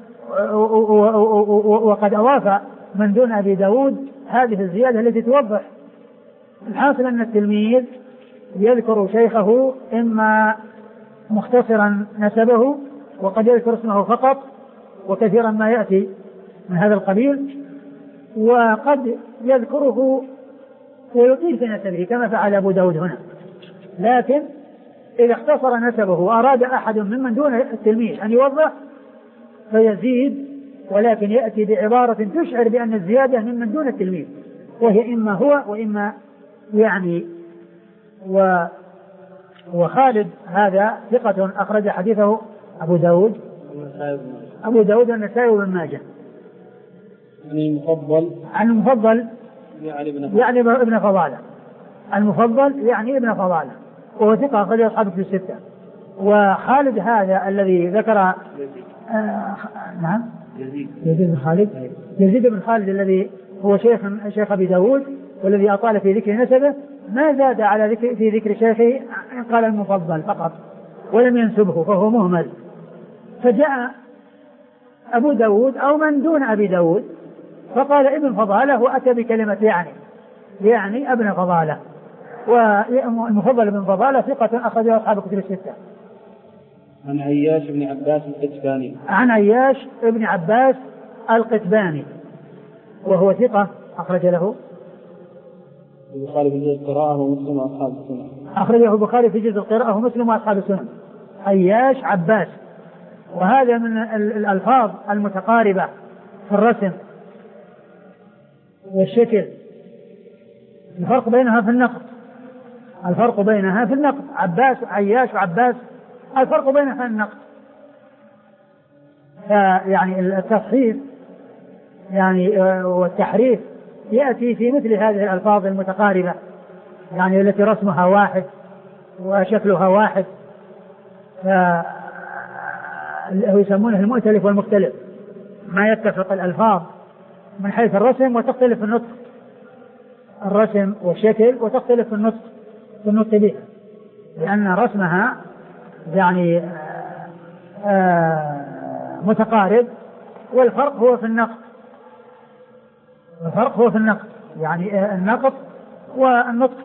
وقد أضاف من دون أبي داود هذه الزيادة التي توضح. الحاصل أن التلميذ يذكر شيخه إما مختصرا نسبه وقد يذكر اسمه فقط، وكثيرا ما يأتي من هذا القبيل، وقد يذكره ويطيل في نسبه كما فعل أبو داود هنا. لكن إذا اختصر نسبه وأراد أحد ممن دون التلميذ أن يوضح فيزيد، ولكن يأتي بعبارة تشعر بأن الزيادة ممن دون التلميذ، وهي إما هو وإما يعني. و وخالد هذا ثقة أخرج حديثه أبو داود أبو داود والنسائي وابن ماجه. عن المفضل عن المفضل يعني ابن فضالة، المفضل يعني ابن فضالة، وهو ثقة أخرج أصحابه في الستة. وخالد هذا الذي ذكر آه نعم يزيد يزيد بن خالد يزيد بن خالد الذي هو شيخ شيخ أبي داود والذي أطال في ذكر نسبه، ما زاد على ذكر في ذكر شيخه، قال المفضل فقط ولم ينسبه، فهو مهمل. فجاء أبو داود أو من دون أبي داود فقال ابن فضالة وأتى بكلمة يعني يعني ابن فضالة. والمفضل ابن فضالة ثقة أخرجه أصحاب كتب الستة. عن عياش بن عباس القتباني عن عياش بن عباس القتباني وهو ثقة أخرج له البخاري في جزء القراءة ومسلم وأصحاب السنن. أخرجه البخاري في جزء القراءة ومسلم وأصحاب السنن. عياش عباس، وهذا من الألفاظ المتقاربة في الرسم والشكل. الفرق بينها في النقط الفرق بينها في النقط عباس عياش وعباس، الفرق بينها في النقط. فيعني التصحيف يعني والتحريف يأتي في مثل هذه الألفاظ المتقاربة، يعني التي رسمها واحد وشكلها واحد، يسمونه المؤتلف والمختلف، ما يتفق الألفاظ من حيث الرسم وتختلف في النطق، الرسم والشكل وتختلف في النطق في النطق بها، لأن رسمها يعني متقارب، والفرق هو في النقط، الفرق هو في النقط يعني النقط والنطق.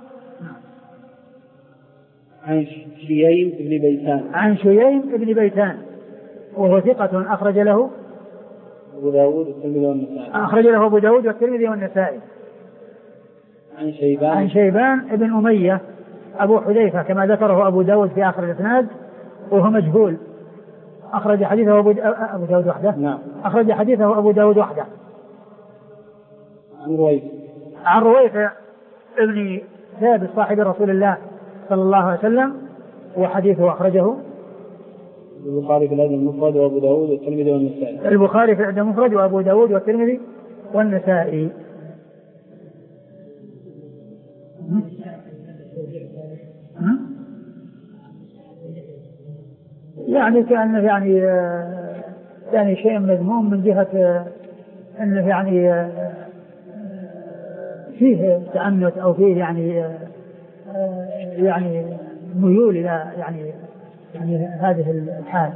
عن شييم بن بيتان عن شييم بن بيتان وهو ثقة أخرج له أبو داود والترمذي والنسائي أخرج له أبو داود والترمذي والنسائي. عن شيبان عن شيبان بن أمية أبو حذيفة كما ذكره أبو داود في آخر الإسناد، وهو مجهول، أخرج حديثه أبو داود وحده. نعم. أخرج حديثه أبو داود وحده. عن رويفع عن رويفع ابن ثابت صاحب رسول الله صلى الله عليه وسلم، وحديثه أخرجه البخاري في الأدب المفرد وأبو داود والترمذي والنسائي. البخاري في الأدب المفرد وأبو داود والترمذي والنسائي. يعني كأنه يعني يعني شيء مذموم من جهة أنه يعني فيه تعنت أو فيه يعني يعني ميول إلى يعني يعني هذه الحال.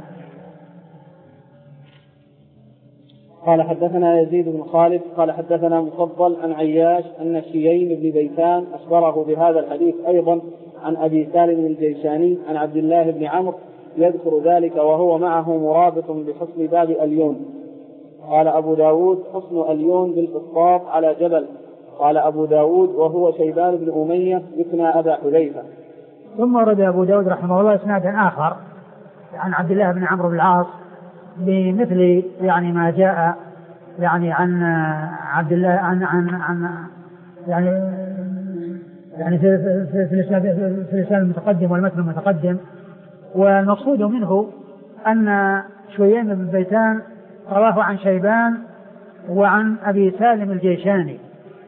قال حدثنا يزيد بن خالد قال حدثنا مفضل عن عياش أن شييم بن بيتان أخبره بهذا الحديث أيضا عن أبي سالم الجيشاني عن عبد الله بن عمرو يذكر ذلك وهو معه مرابط بحصن باب أليون. قال أبو داود حصن أليون بالقسطاط على جبل. قال أبو داود وهو شيبان بن أمية يكنى أبا حذيفة. ثم ورد أبو داود رحمه الله إسنادا آخر عن عبد الله بن عمرو بن العاص بمثل يعني ما جاء يعني عن عبد الله عن عن عن يعني يعني في في في الإسناد في الإسناد المتقدم والمتن المتقدم. والمقصود منه أن شييم بن بيتان رواه عن شيبان وعن أبي سالم الجيشاني،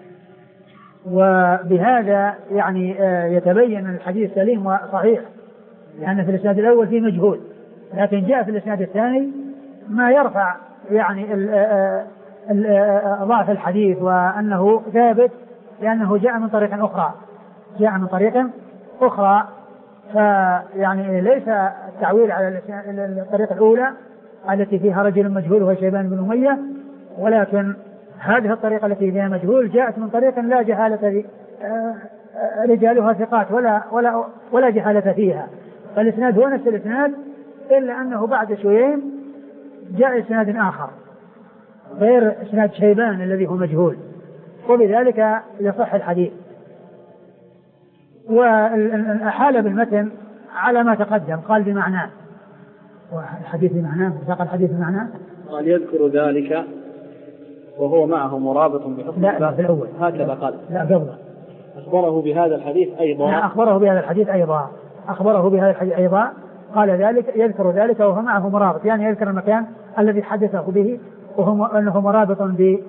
وبهذا يعني يتبين الحديث سليم وصحيح، لأن في الإسناد الأول فيه مجهول، لكن جاء في الإسناد الثاني ما يرفع يعني ضعف الحديث وأنه ثابت، لأنه جاء من طريق أخرى جاء من طريق أخرى فيعني ليس التعويل على الطريقة الأولى التي فيها رجل مجهول وهو شيبان بن أمية، ولكن هذه الطريقة التي فيها مجهول جاءت من طريق لا جهالة رجالها ثقات ولا ولا ولا جهالة فيها، فالإسناد هو نفس الإسناد، إلا أنه بعد شيئين جاء إسناد آخر غير إسناد شيبان الذي هو مجهول، وبذلك يصح الحديث. والأحال بالمتن على ما تقدم، قال بمعناه، والحديث بمعناه، وساق الحديث بمعناه، قال يذكر ذلك وهو معه مرابط بحكم. لا في الأول هكذا قال. لا قبله أخبره بهذا الحديث أيضا. لا أخبره بهذا الحديث أيضا أخبره بهذا الحديث أيضا قال ذلك يذكر ذلك وهو معه مرابط، يعني يذكر المكان الذي حدثه به، وهو أنه مرابط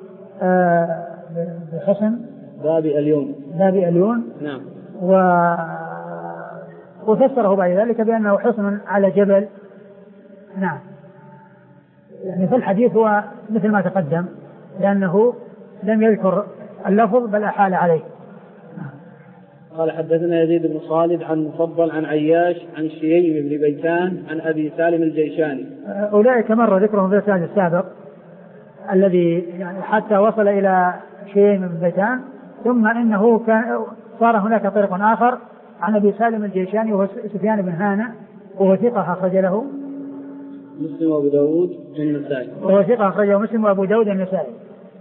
بحصن باب أليون باب أليون. نعم. و... وفسره بعد ذلك بأنه حصن على جبل. نعم. يعني في الحديث هو مثل ما تقدم، لأنه لم يذكر اللفظ بل أحال عليه. قال حدثنا يزيد بن خالد عن مفضل عن عياش عن شييم بن بيتان عن أبي سالم الجيشاني. أولئك مر ذكرهم في الإسناد السابق الذي يعني حتى وصل إلى شييم بن بيتان، ثم إنه كان صار هناك طريق آخر عن أبي سالم الجيشاني وهو سفيان بن هانة وهو ثقة أخرج له مسلم وأبو داود والنسائي. وهو ثقة أخرجه مسلم وأبو داود والنسائي.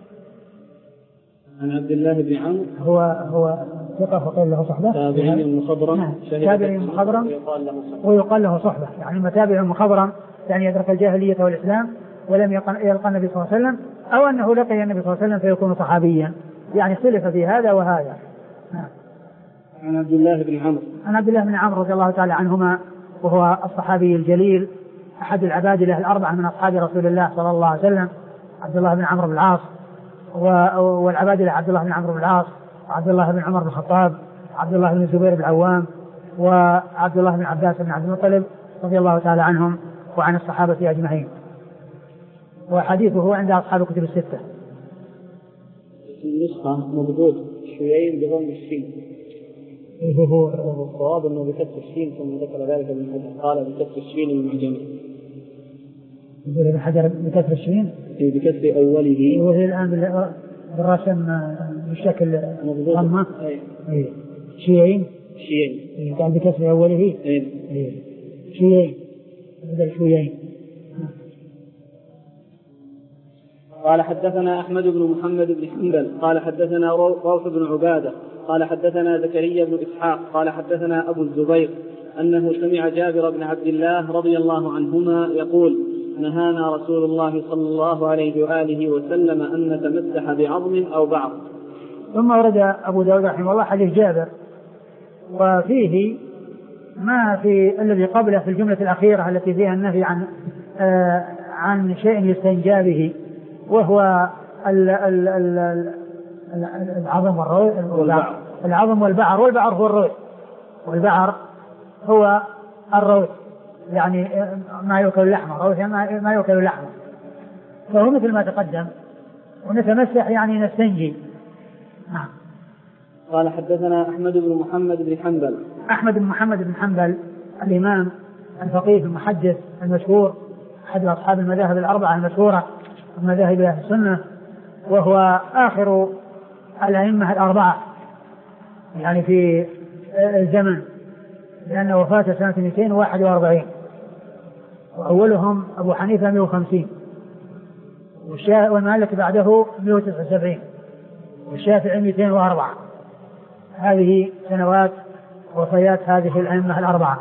عن عبد الله بن عمرو هو هو ثقة فقيل له صحبة. تابعي مخضرم. تابعي مخضرم ويقال له صحبة، يعني متابع مخضرم يعني يدرك الجاهلية والإسلام ولم يلقى النبي صلى الله عليه وسلم، أو أنه لقي النبي صلى الله عليه وسلم فيكون صحابيا، يعني اختلف في هذا وهذا. عن عبد الله بن عمرو عن عبد الله بن عمرو رضي الله تعالى عنهما، وهو الصحابي الجليل أحد العبادلة الأربعة من أصحاب رسول الله صلى الله عليه وسلم، عبد الله بن عمرو بن العاص، والعبادلة عبد الله بن عمرو بن العاص، وعبد الله بن عمر بن الخطاب، عبد الله بن الزبير بن العوام، وعبد الله بن عباس بن عبد المطلب، رضي الله تعالى عنهم وعن الصحابة أجمعين. وحديثه عند أصحاب الكتب الستة. النسخة مضبوط شيئين بضم الشين. هو الصواب أنه بكسر الشين ثم ذكر ذلك ابن حجر قال بكسر الشين المعجمي. يقول ابن حجر بكسر الشين؟ بكسر أوله. وهي الآن بالرسم بشكل ضمة. أي. شيئين. شيئين. قال بكسر أوله. أي. شيئين. بدل شيئين. قال حدثنا أحمد بن محمد بن حنبل قال حدثنا روح بن عبادة قال حدثنا زكريا بن إسحاق قال حدثنا أبو الزبير أنه سمع جابر بن عبد الله رضي الله عنهما يقول نهانا رسول الله صلى الله عليه وآله وسلم أن نتمسح بعظم أو بعض. ثم ورد أبو داود رحمه الله حديث جابر وفيه ما في الذي قبله في الجملة الأخيرة التي فيها النهي عن آه عن شيء يستنجى به وهو ال ال ال العظم والروح. العظم والبعر والبعر هو الروح والبعر هو الروح يعني ما يؤكل لحمه روح ما يؤكل لحمه فهو مثل ما تقدم. ونتمسح يعني نستنجي. نعم. قال حدثنا أحمد بن محمد بن حنبل. أحمد بن محمد بن حنبل الإمام الفقيه المحدث المشهور أحد أصحاب المذاهب الأربعة المشهورة من مذاهب أهل السنة وهو آخر الأئمة الأربعة يعني في الزمن لأن وفاته سنة مئتين وواحد وأربعين وأولهم أبو حنيفة مئة وخمسين والمالك بعده مئة وتسعة وسبعين والشافعي مئتين وأربعة. هذه سنوات وفيات هذه الأئمة الأربعة.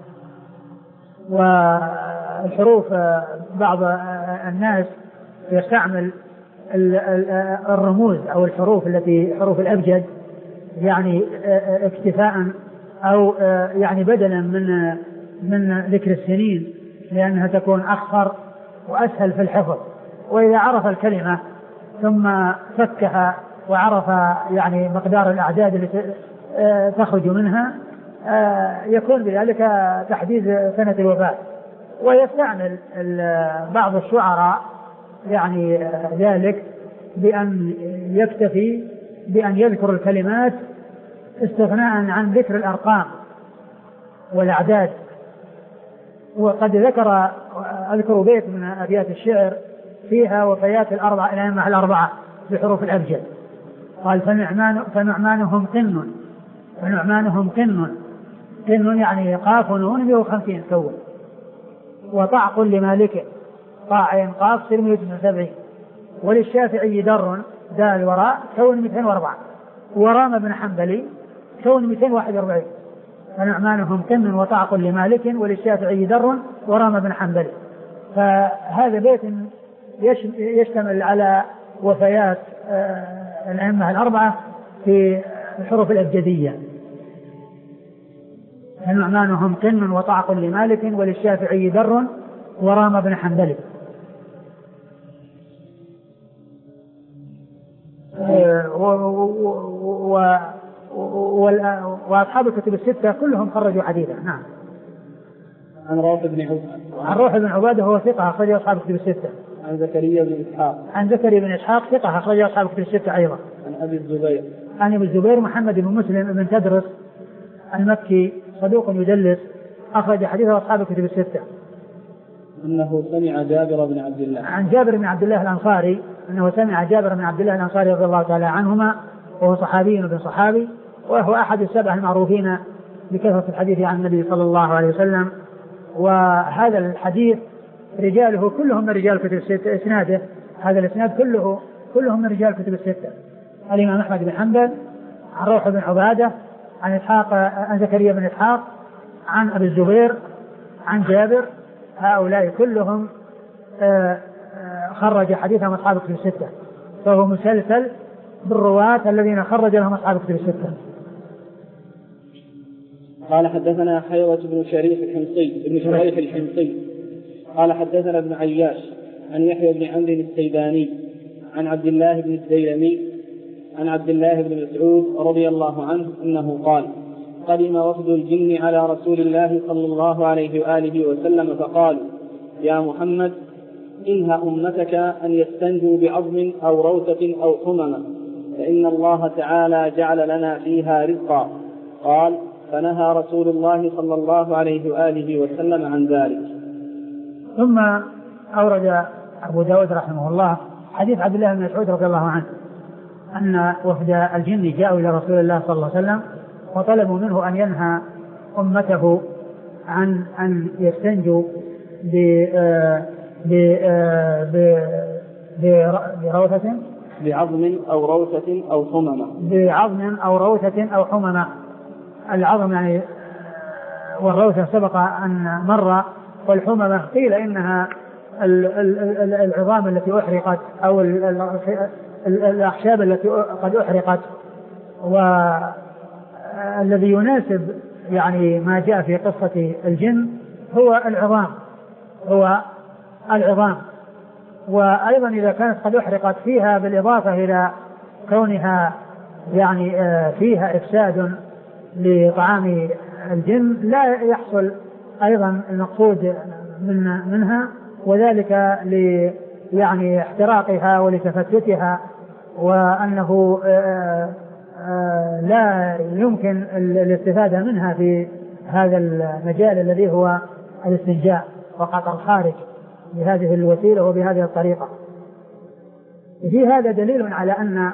والحروف بعض الناس يستعمل الرموز أو الحروف التي حروف الأبجد يعني اكتفاء أو يعني بدلا من من ذكر السنين لأنها تكون أخفر وأسهل في الحفظ. وإذا عرف الكلمة ثم فكها وعرف يعني مقدار الأعداد التي تخرج منها يكون بذلك تحديد سنة الوفاة. ويستعمل بعض الشعراء يعني ذلك بأن يكتفي بأن يذكر الكلمات استغناء عن ذكر الأرقام والأعداد. وقد ذكر أذكر بيت من أبيات الشعر فيها وفيات الأربعة الأئمة الأربعة بحروف الأبجد. قال فنعمان فنعمانهم قن فنعمانهم قن قن يعني قاف ونون مئة وخمسين كون وطعق لمالك طاعين قاف سر مئة وتسعة وسبعين وللشافعي در دال وراء كون مئتين وأربعة ورام بن حنبلي كون مئتين وواحد وأربعين. فنعمانهم قن وطعق لمالك وللشافعي در ورام بن حنبلي. فهذا بيت يشتمل على وفيات الأئمة الأربعة في الحروف الأبجدية. فنعمانهم قن وطعق لمالك وللشافعي در ورام بن حنبلي. وأصحاب الكتب الستة كلهم خرجوا حديثا. نعم. عن روح بن عبادة. عن روح بن عبادة هو ثقة أخرجه أصحاب الكتب الستة. عن زكريا بن إسحاق. عن زكريا بن إسحاق ثقة أخرجه أصحاب الكتب الستة أيضا. عن أبي الزبير. عن أبي الزبير محمد بن مسلم بن تدرس المكي صدوق يدلس أخرج حديثه أصحاب الكتب الستة. أنه سمع جابر بن عبد الله. عن جابر بن عبد الله الأنصاري أنه سمع جابر بن عبد الله الأنصاري رضي الله تعالى عنهما وهو صحابي وابن صحابي وهو أحد السبع المعروفين بكثرة الحديث عن النبي صلى الله عليه وسلم. وهذا الحديث رجاله كلهم من رجال الكتب الستة. إسناده هذا الإسناد كله كلهم من رجال الكتب الستة. الإمام أحمد بن حنبل عن روح بن عبادة عن إسحاق عن زكريا بن إسحاق عن أبي الزبير عن جابر. هؤلاء كلهم خرج حديثهم أصحاب الكتب الستة. فهو مسلسل بالرواة الذين خرج لهم أصحاب الكتب الستة. قال حدثنا حيوة بن شريف الحمصي بن شريف الحمصي قال حدثنا ابن عياش عن يحيى بن عمرو السيباني عن عبد الله بن الديلمي عن عبد الله بن مسعود رضي الله عنه أنه قال قدم وفد الجن على رسول الله صلى الله عليه وآله وسلم فقالوا: يا محمد إنها أمتك أن يستنجوا بعظم أو روثة أو حممة، فإن الله تعالى جعل لنا فيها رزقا. قال: فنهى رسول الله صلى الله عليه وآله وسلم عن ذلك. ثم أورد أبو داود رحمه الله حديث عبد الله بن مسعود رضي الله عنه أن وفد الجن جاءوا إلى رسول الله صلى الله عليه وسلم وطلبوا منه أن ينهى أمته عن أن يستنجوا بروثة بعظم أو روثة أو حممة بعظم أو روثة أو حممة. العظم يعني والروثة سبق أن مر، والحممة قيل إنها العظام التي أحرقت أو الأخشاب التي قد أحرقت. والذي يناسب يعني ما جاء في قصة الجن هو العظام هو العظام وأيضا إذا كانت قد أحرقت فيها بالإضافة إلى كونها يعني فيها إفساد لطعام الجن لا يحصل أيضا المقصود من منها، وذلك ل يعني احتراقها ولتفتتها، وأنه لا يمكن الاستفادة منها في هذا المجال الذي هو الاستنجاء فقط الخارج بهذه الوسيلة وبهذه الطريقة. في هذا دليل على أن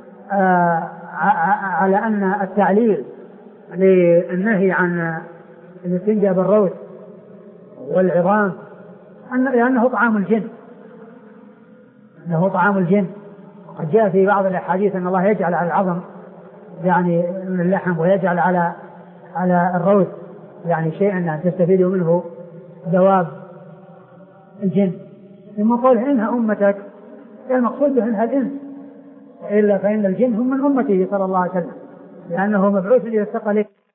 على أن التعليل للنهي عن الاستنجاء بالروث والعظام لأنه طعام الجن أنه طعام الجن. قد جاء في بعض الأحاديث أن الله يجعل على العظم يعني من اللحم ويجعل على على الروث يعني شيئا أن تستفيدوا منه دواب الجن. ثم قال إنها أمتك المقصود بأنها الإنس، إلا فإن الجن هم من أمته صلى الله عليه وسلم، لأنه مبعوث إلى الثقل